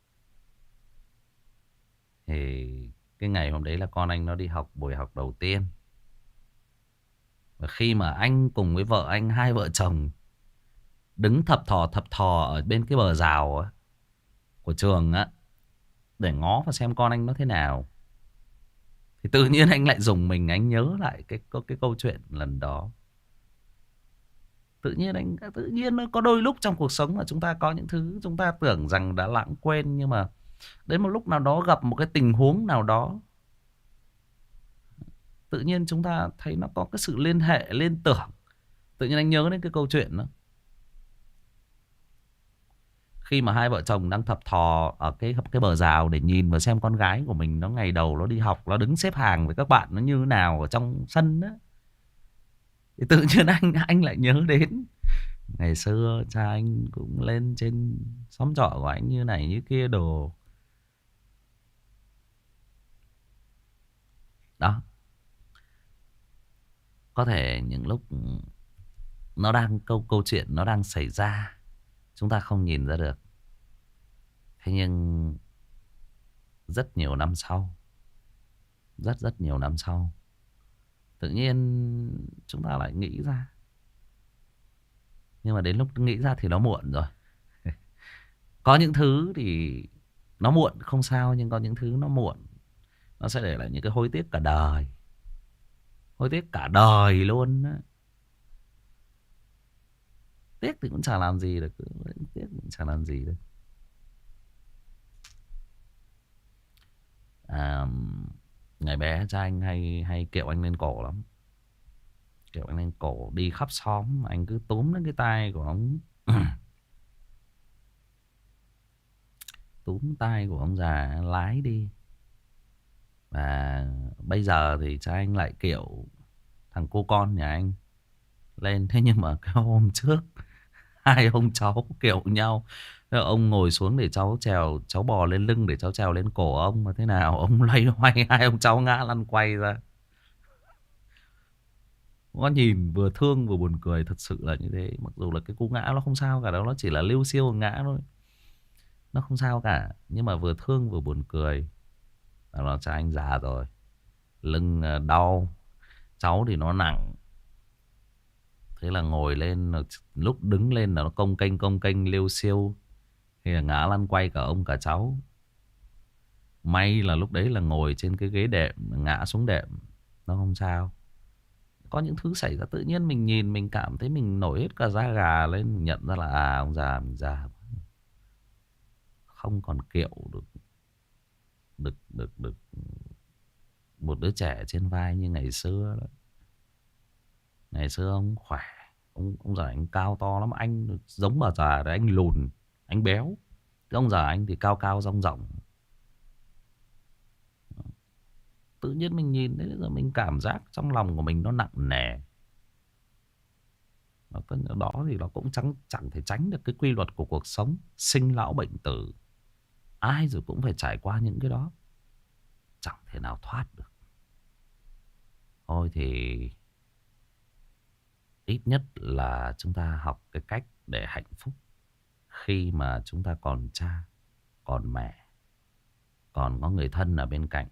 Thì cái ngày hôm đấy là con anh nó đi học buổi học đầu tiên. Và khi mà anh cùng với vợ anh, hai vợ chồng đứng thập thò thập thò ở bên cái bờ rào á, của trường á, để ngó và xem con anh nó thế nào, thì tự nhiên anh lại dùng mình, anh nhớ lại cái cái, cái câu chuyện lần đó. Tự nhiên anh tự nhiên nó có đôi lúc trong cuộc sống mà chúng ta có những thứ chúng ta tưởng rằng đã lãng quên, nhưng mà đến một lúc nào đó gặp một cái tình huống nào đó, tự nhiên chúng ta thấy nó có cái sự liên hệ, liên tưởng. Tự nhiên anh nhớ đến cái câu chuyện đó. Khi mà hai vợ chồng đang thập thò ở cái cái bờ rào để nhìn và xem con gái của mình nó ngày đầu nó đi học, nó đứng xếp hàng với các bạn nó như thế nào ở trong sân đó, thì tự nhiên anh anh lại nhớ đến ngày xưa cha anh cũng lên trên xóm trọ của anh như này như kia đồ. Đó. Có thể những lúc nó đang câu câu chuyện nó đang xảy ra, chúng ta không nhìn ra được. Thế nhưng rất nhiều năm sau, rất rất nhiều năm sau, tự nhiên chúng ta lại nghĩ ra. Nhưng mà đến lúc nghĩ ra thì nó muộn rồi. Có những thứ thì nó muộn không sao, nhưng có những thứ nó muộn, nó sẽ để lại những cái hối tiếc cả đời. Hối tiếc cả đời luôn á. Tiếc thì cũng chả làm gì được. Tiếc cũng chả làm gì được. À, ngày bé cha anh hay hay kiệu anh lên cổ lắm. Kiệu anh lên cổ đi khắp xóm, anh cứ túm đến cái tai của ông. Túm tai của ông già lái đi. Và bây giờ thì cha anh lại kiệu thằng cô con nhà anh lên. Thế nhưng mà cái hôm trước, hai ông cháu kiệu nhau. Ông ngồi xuống để cháu trèo, cháu bò lên lưng để cháu trèo lên cổ ông, mà thế nào ông loay hoay, hai ông cháu ngã lăn quay ra. Có nhìn vừa thương vừa buồn cười, thật sự là như thế. Mặc dù là cái cú ngã nó không sao cả đâu, nó chỉ là liêu xiêu ngã thôi, nó không sao cả, nhưng mà vừa thương vừa buồn cười. Nó cha anh già rồi, lưng đau, cháu thì nó nặng. Thế là ngồi lên, lúc đứng lên là nó công kênh công kênh liêu xiêu, thì là ngã lăn quay cả ông cả cháu. May là lúc đấy là ngồi trên cái ghế đệm, ngã xuống đệm, nó không sao. Có những thứ xảy ra tự nhiên mình nhìn mình cảm thấy mình nổi hết cả da gà lên, mình nhận ra là à, ông già mình già không còn kiệu được được được được một đứa trẻ trên vai như ngày xưa đó. Ngày xưa ông khỏe, ông ông già anh cao to lắm, anh giống bà già đấy, anh lùn, anh béo. Cái ông già anh thì cao cao rong ròng. Tự nhiên mình nhìn đấy rồi mình cảm giác trong lòng của mình nó nặng nề. Đó thì nó cũng chẳng, chẳng thể tránh được cái quy luật của cuộc sống, sinh lão bệnh tử. Ai rồi cũng phải trải qua những cái đó, chẳng thể nào thoát được. Thôi thì ít nhất là chúng ta học cái cách để hạnh phúc khi mà chúng ta còn cha, còn mẹ, còn có người thân ở bên cạnh.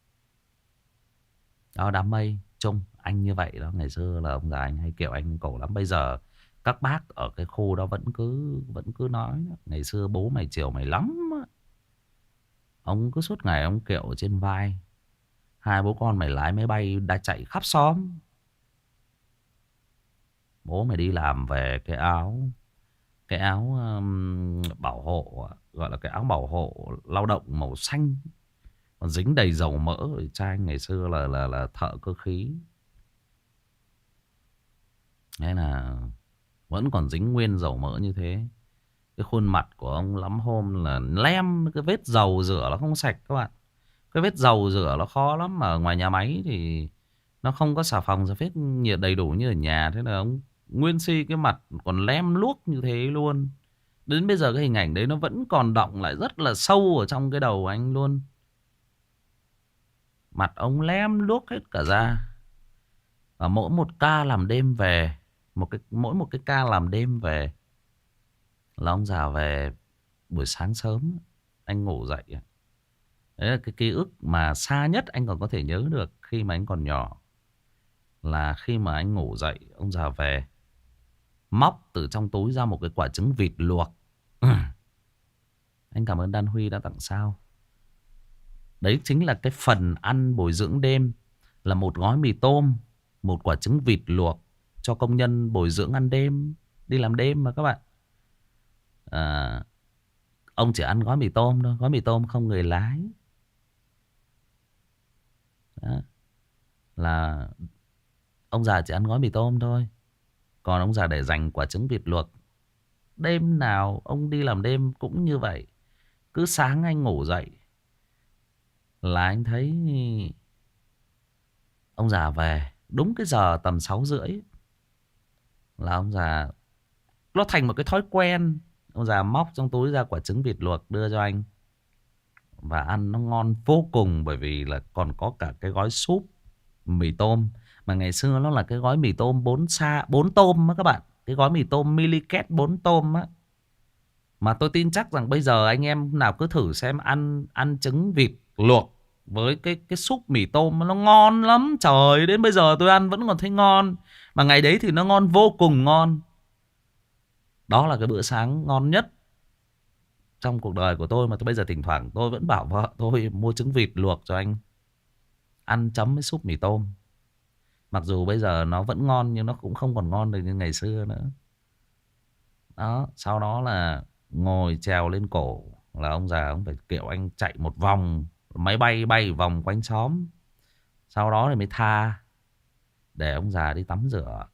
Đó, đám mây chung anh như vậy đó. Ngày xưa là ông già anh hay kiểu anh cổ lắm. Bây giờ các bác ở cái khu đó vẫn cứ vẫn cứ nói đó. Ngày xưa bố mày chiều mày lắm á. Ông cứ suốt ngày ông kiệu trên vai, hai bố con mày lái máy bay đã chạy khắp xóm. Bố mày đi làm về cái áo Cái áo um, bảo hộ, gọi là cái áo bảo hộ lao động màu xanh, còn dính đầy dầu mỡ. Cha anh ngày xưa là là là thợ cơ khí, thế là vẫn còn dính nguyên dầu mỡ như thế. Cái khuôn mặt của ông lắm hôm là lem, cái vết dầu rửa nó không sạch các bạn. Cái vết dầu rửa nó khó lắm, mà ở ngoài nhà máy thì nó không có xà phòng xà phết nhiệt đầy đủ như ở nhà. Thế là ông nguyên si cái mặt còn lem luốc như thế luôn. Đến bây giờ cái hình ảnh đấy nó vẫn còn đọng lại rất là sâu ở trong cái đầu anh luôn. Mặt ông lem luốc hết cả ra. Và mỗi một ca làm đêm về, một cái mỗi một cái ca làm đêm về là ông già về buổi sáng sớm, anh ngủ dậy. Đấy là cái ký ức mà xa nhất anh còn có thể nhớ được khi mà anh còn nhỏ. Là khi mà anh ngủ dậy, ông già về móc từ trong túi ra một cái quả trứng vịt luộc. Anh cảm ơn Đan Huy đã tặng sao. Đấy chính là cái phần ăn bồi dưỡng đêm, là một gói mì tôm, một quả trứng vịt luộc cho công nhân bồi dưỡng ăn đêm, đi làm đêm mà các bạn. À, ông chỉ ăn gói mì tôm thôi, gói mì tôm không người lái. Đó. Là ông già chỉ ăn gói mì tôm thôi. Còn ông già để dành quả trứng vịt luộc. Đêm nào ông đi làm đêm cũng như vậy. Cứ sáng anh ngủ dậy là anh thấy ông già về. Đúng cái giờ tầm sáu rưỡi là ông già, nó thành một cái thói quen. Ông già móc trong túi ra quả trứng vịt luộc đưa cho anh. Và ăn nó ngon vô cùng. Bởi vì là còn có cả cái gói súp mì tôm. Mà ngày xưa nó là cái gói mì tôm bốn sa, bốn tôm á các bạn. Cái gói mì tôm Miliket bốn tôm á. Mà tôi tin chắc rằng bây giờ anh em nào cứ thử xem, ăn ăn trứng vịt luộc với cái cái súp mì tôm nó ngon lắm. Trời, đến bây giờ tôi ăn vẫn còn thấy ngon. Mà ngày đấy thì nó ngon vô cùng ngon. Đó là cái bữa sáng ngon nhất trong cuộc đời của tôi. Mà tôi bây giờ thỉnh thoảng tôi vẫn bảo vợ tôi mua trứng vịt luộc cho anh ăn chấm với súp mì tôm. Mặc dù bây giờ nó vẫn ngon nhưng nó cũng không còn ngon được như ngày xưa nữa. Đó, sau đó là ngồi trèo lên cổ là ông già ông phải kiểu anh chạy một vòng máy bay bay vòng quanh xóm. Sau đó thì mới tha để ông già đi tắm rửa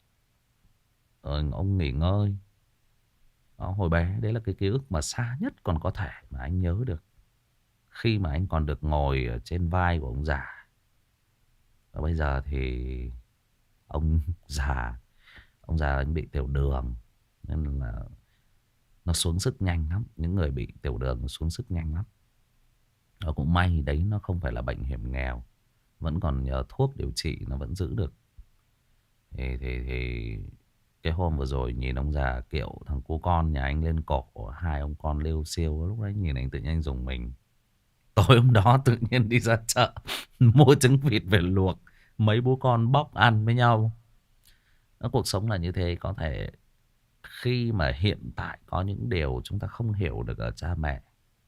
rồi ông nghỉ ngơi. Đó, hồi bé đấy là cái ký ức mà xa nhất còn có thể mà anh nhớ được. Khi mà anh còn được ngồi ở trên vai của ông già. Và bây giờ thì ông già Ông già anh bị tiểu đường. Nên là nó xuống sức nhanh lắm. Những người bị tiểu đường nó xuống sức nhanh lắm. Nó cũng may đấy nó không phải là bệnh hiểm nghèo. Vẫn còn nhờ thuốc điều trị nó vẫn giữ được. Thì, thì, thì cái hôm vừa rồi nhìn ông già kiểu thằng cu con nhà anh lên cổ, hai ông con liêu xiêu. Lúc đấy nhìn anh tự nhiên anh dùng mình. Tối hôm đó tự nhiên đi ra chợ mua trứng vịt về luộc, mấy bố con bóc ăn với nhau. Nó cuộc sống là như thế. Có thể khi mà hiện tại có những điều chúng ta không hiểu được ở cha mẹ,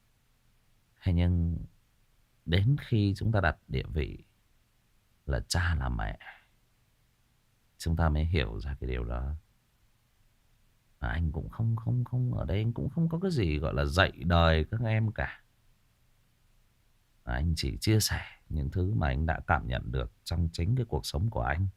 hay nhưng đến khi chúng ta đặt địa vị là cha là mẹ, chúng ta mới hiểu ra cái điều đó. Mà anh cũng không không không ở đây anh cũng không có cái gì gọi là dạy đời các em cả. Mà anh chỉ chia sẻ những thứ mà anh đã cảm nhận được trong chính cái cuộc sống của anh.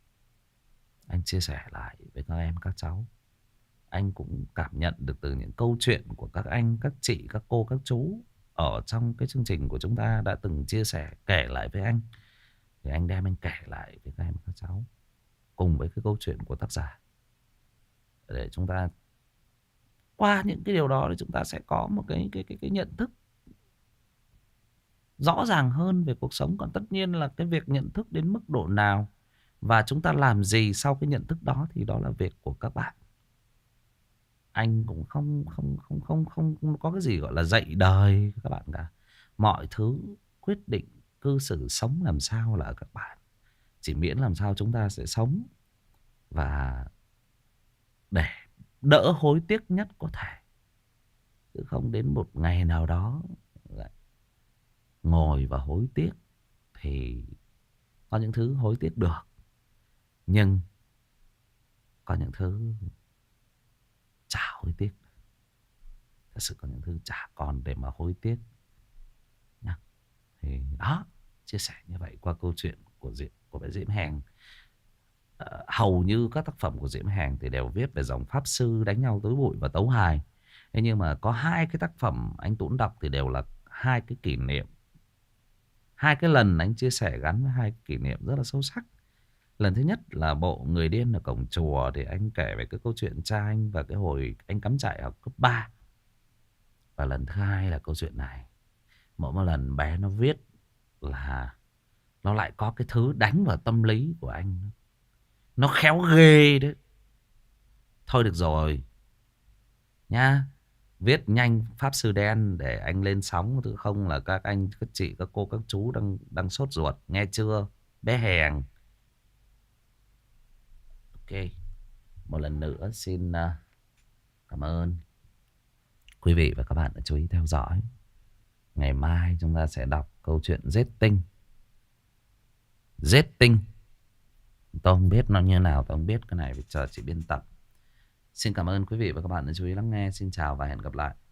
Anh chia sẻ lại với các em các cháu. Anh cũng cảm nhận được từ những câu chuyện của các anh, các chị, các cô, các chú ở trong cái chương trình của chúng ta đã từng chia sẻ, kể lại với anh. Thì anh đem anh kể lại với các em các cháu cùng với cái câu chuyện của tác giả, để chúng ta qua những cái điều đó thì chúng ta sẽ có một cái cái cái, cái nhận thức rõ ràng hơn về cuộc sống. Còn tất nhiên là cái việc nhận thức đến mức độ nào và chúng ta làm gì sau cái nhận thức đó thì đó là việc của các bạn. Anh cũng không không không không không, không có cái gì gọi là dạy đời các bạn cả. Mọi thứ quyết định cư xử sống làm sao là ở các bạn. Chỉ miễn làm sao chúng ta sẽ sống và để đỡ hối tiếc nhất có thể. Chứ không đến một ngày nào đó lại ngồi và hối tiếc. Thì có những thứ hối tiếc được, nhưng có những thứ chả hối tiếc. Thật sự có những thứ chả còn để mà hối tiếc nha. Thì đó, chia sẻ như vậy qua câu chuyện của Diễm, của bé Diễm Hèn. Uh, hầu như các tác phẩm của Diễm Hèn thì đều viết về dòng pháp sư đánh nhau tối bụi và tấu hài. Thế nhưng mà có hai cái tác phẩm anh Tuấn đọc thì đều là hai cái kỷ niệm, hai cái lần anh chia sẻ gắn với hai cái kỷ niệm rất là sâu sắc. Lần thứ nhất là bộ Người điên ở cổng chùa, thì anh kể về cái câu chuyện cha anh và cái hồi anh cắm trại học cấp ba. Và lần thứ hai là câu chuyện này. Mỗi một lần bé nó viết là nó lại có cái thứ đánh vào tâm lý của anh. Nó khéo ghê đấy. Thôi được rồi nhá. Viết nhanh Pháp Sư Đen để anh lên sóng. Thứ không là các anh, các chị, các cô, các chú đang đang sốt ruột. Nghe chưa bé Hèn? Ok. Một lần nữa xin uh, cảm ơn quý vị và các bạn đã chú ý theo dõi. Ngày mai chúng ta sẽ đọc câu chuyện Giết Tinh. Giết Tinh. Tôi không biết nó như nào, tôi không biết. Cái này phải chờ chị biên tập. Xin cảm ơn quý vị và các bạn đã chú ý lắng nghe. Xin chào và hẹn gặp lại.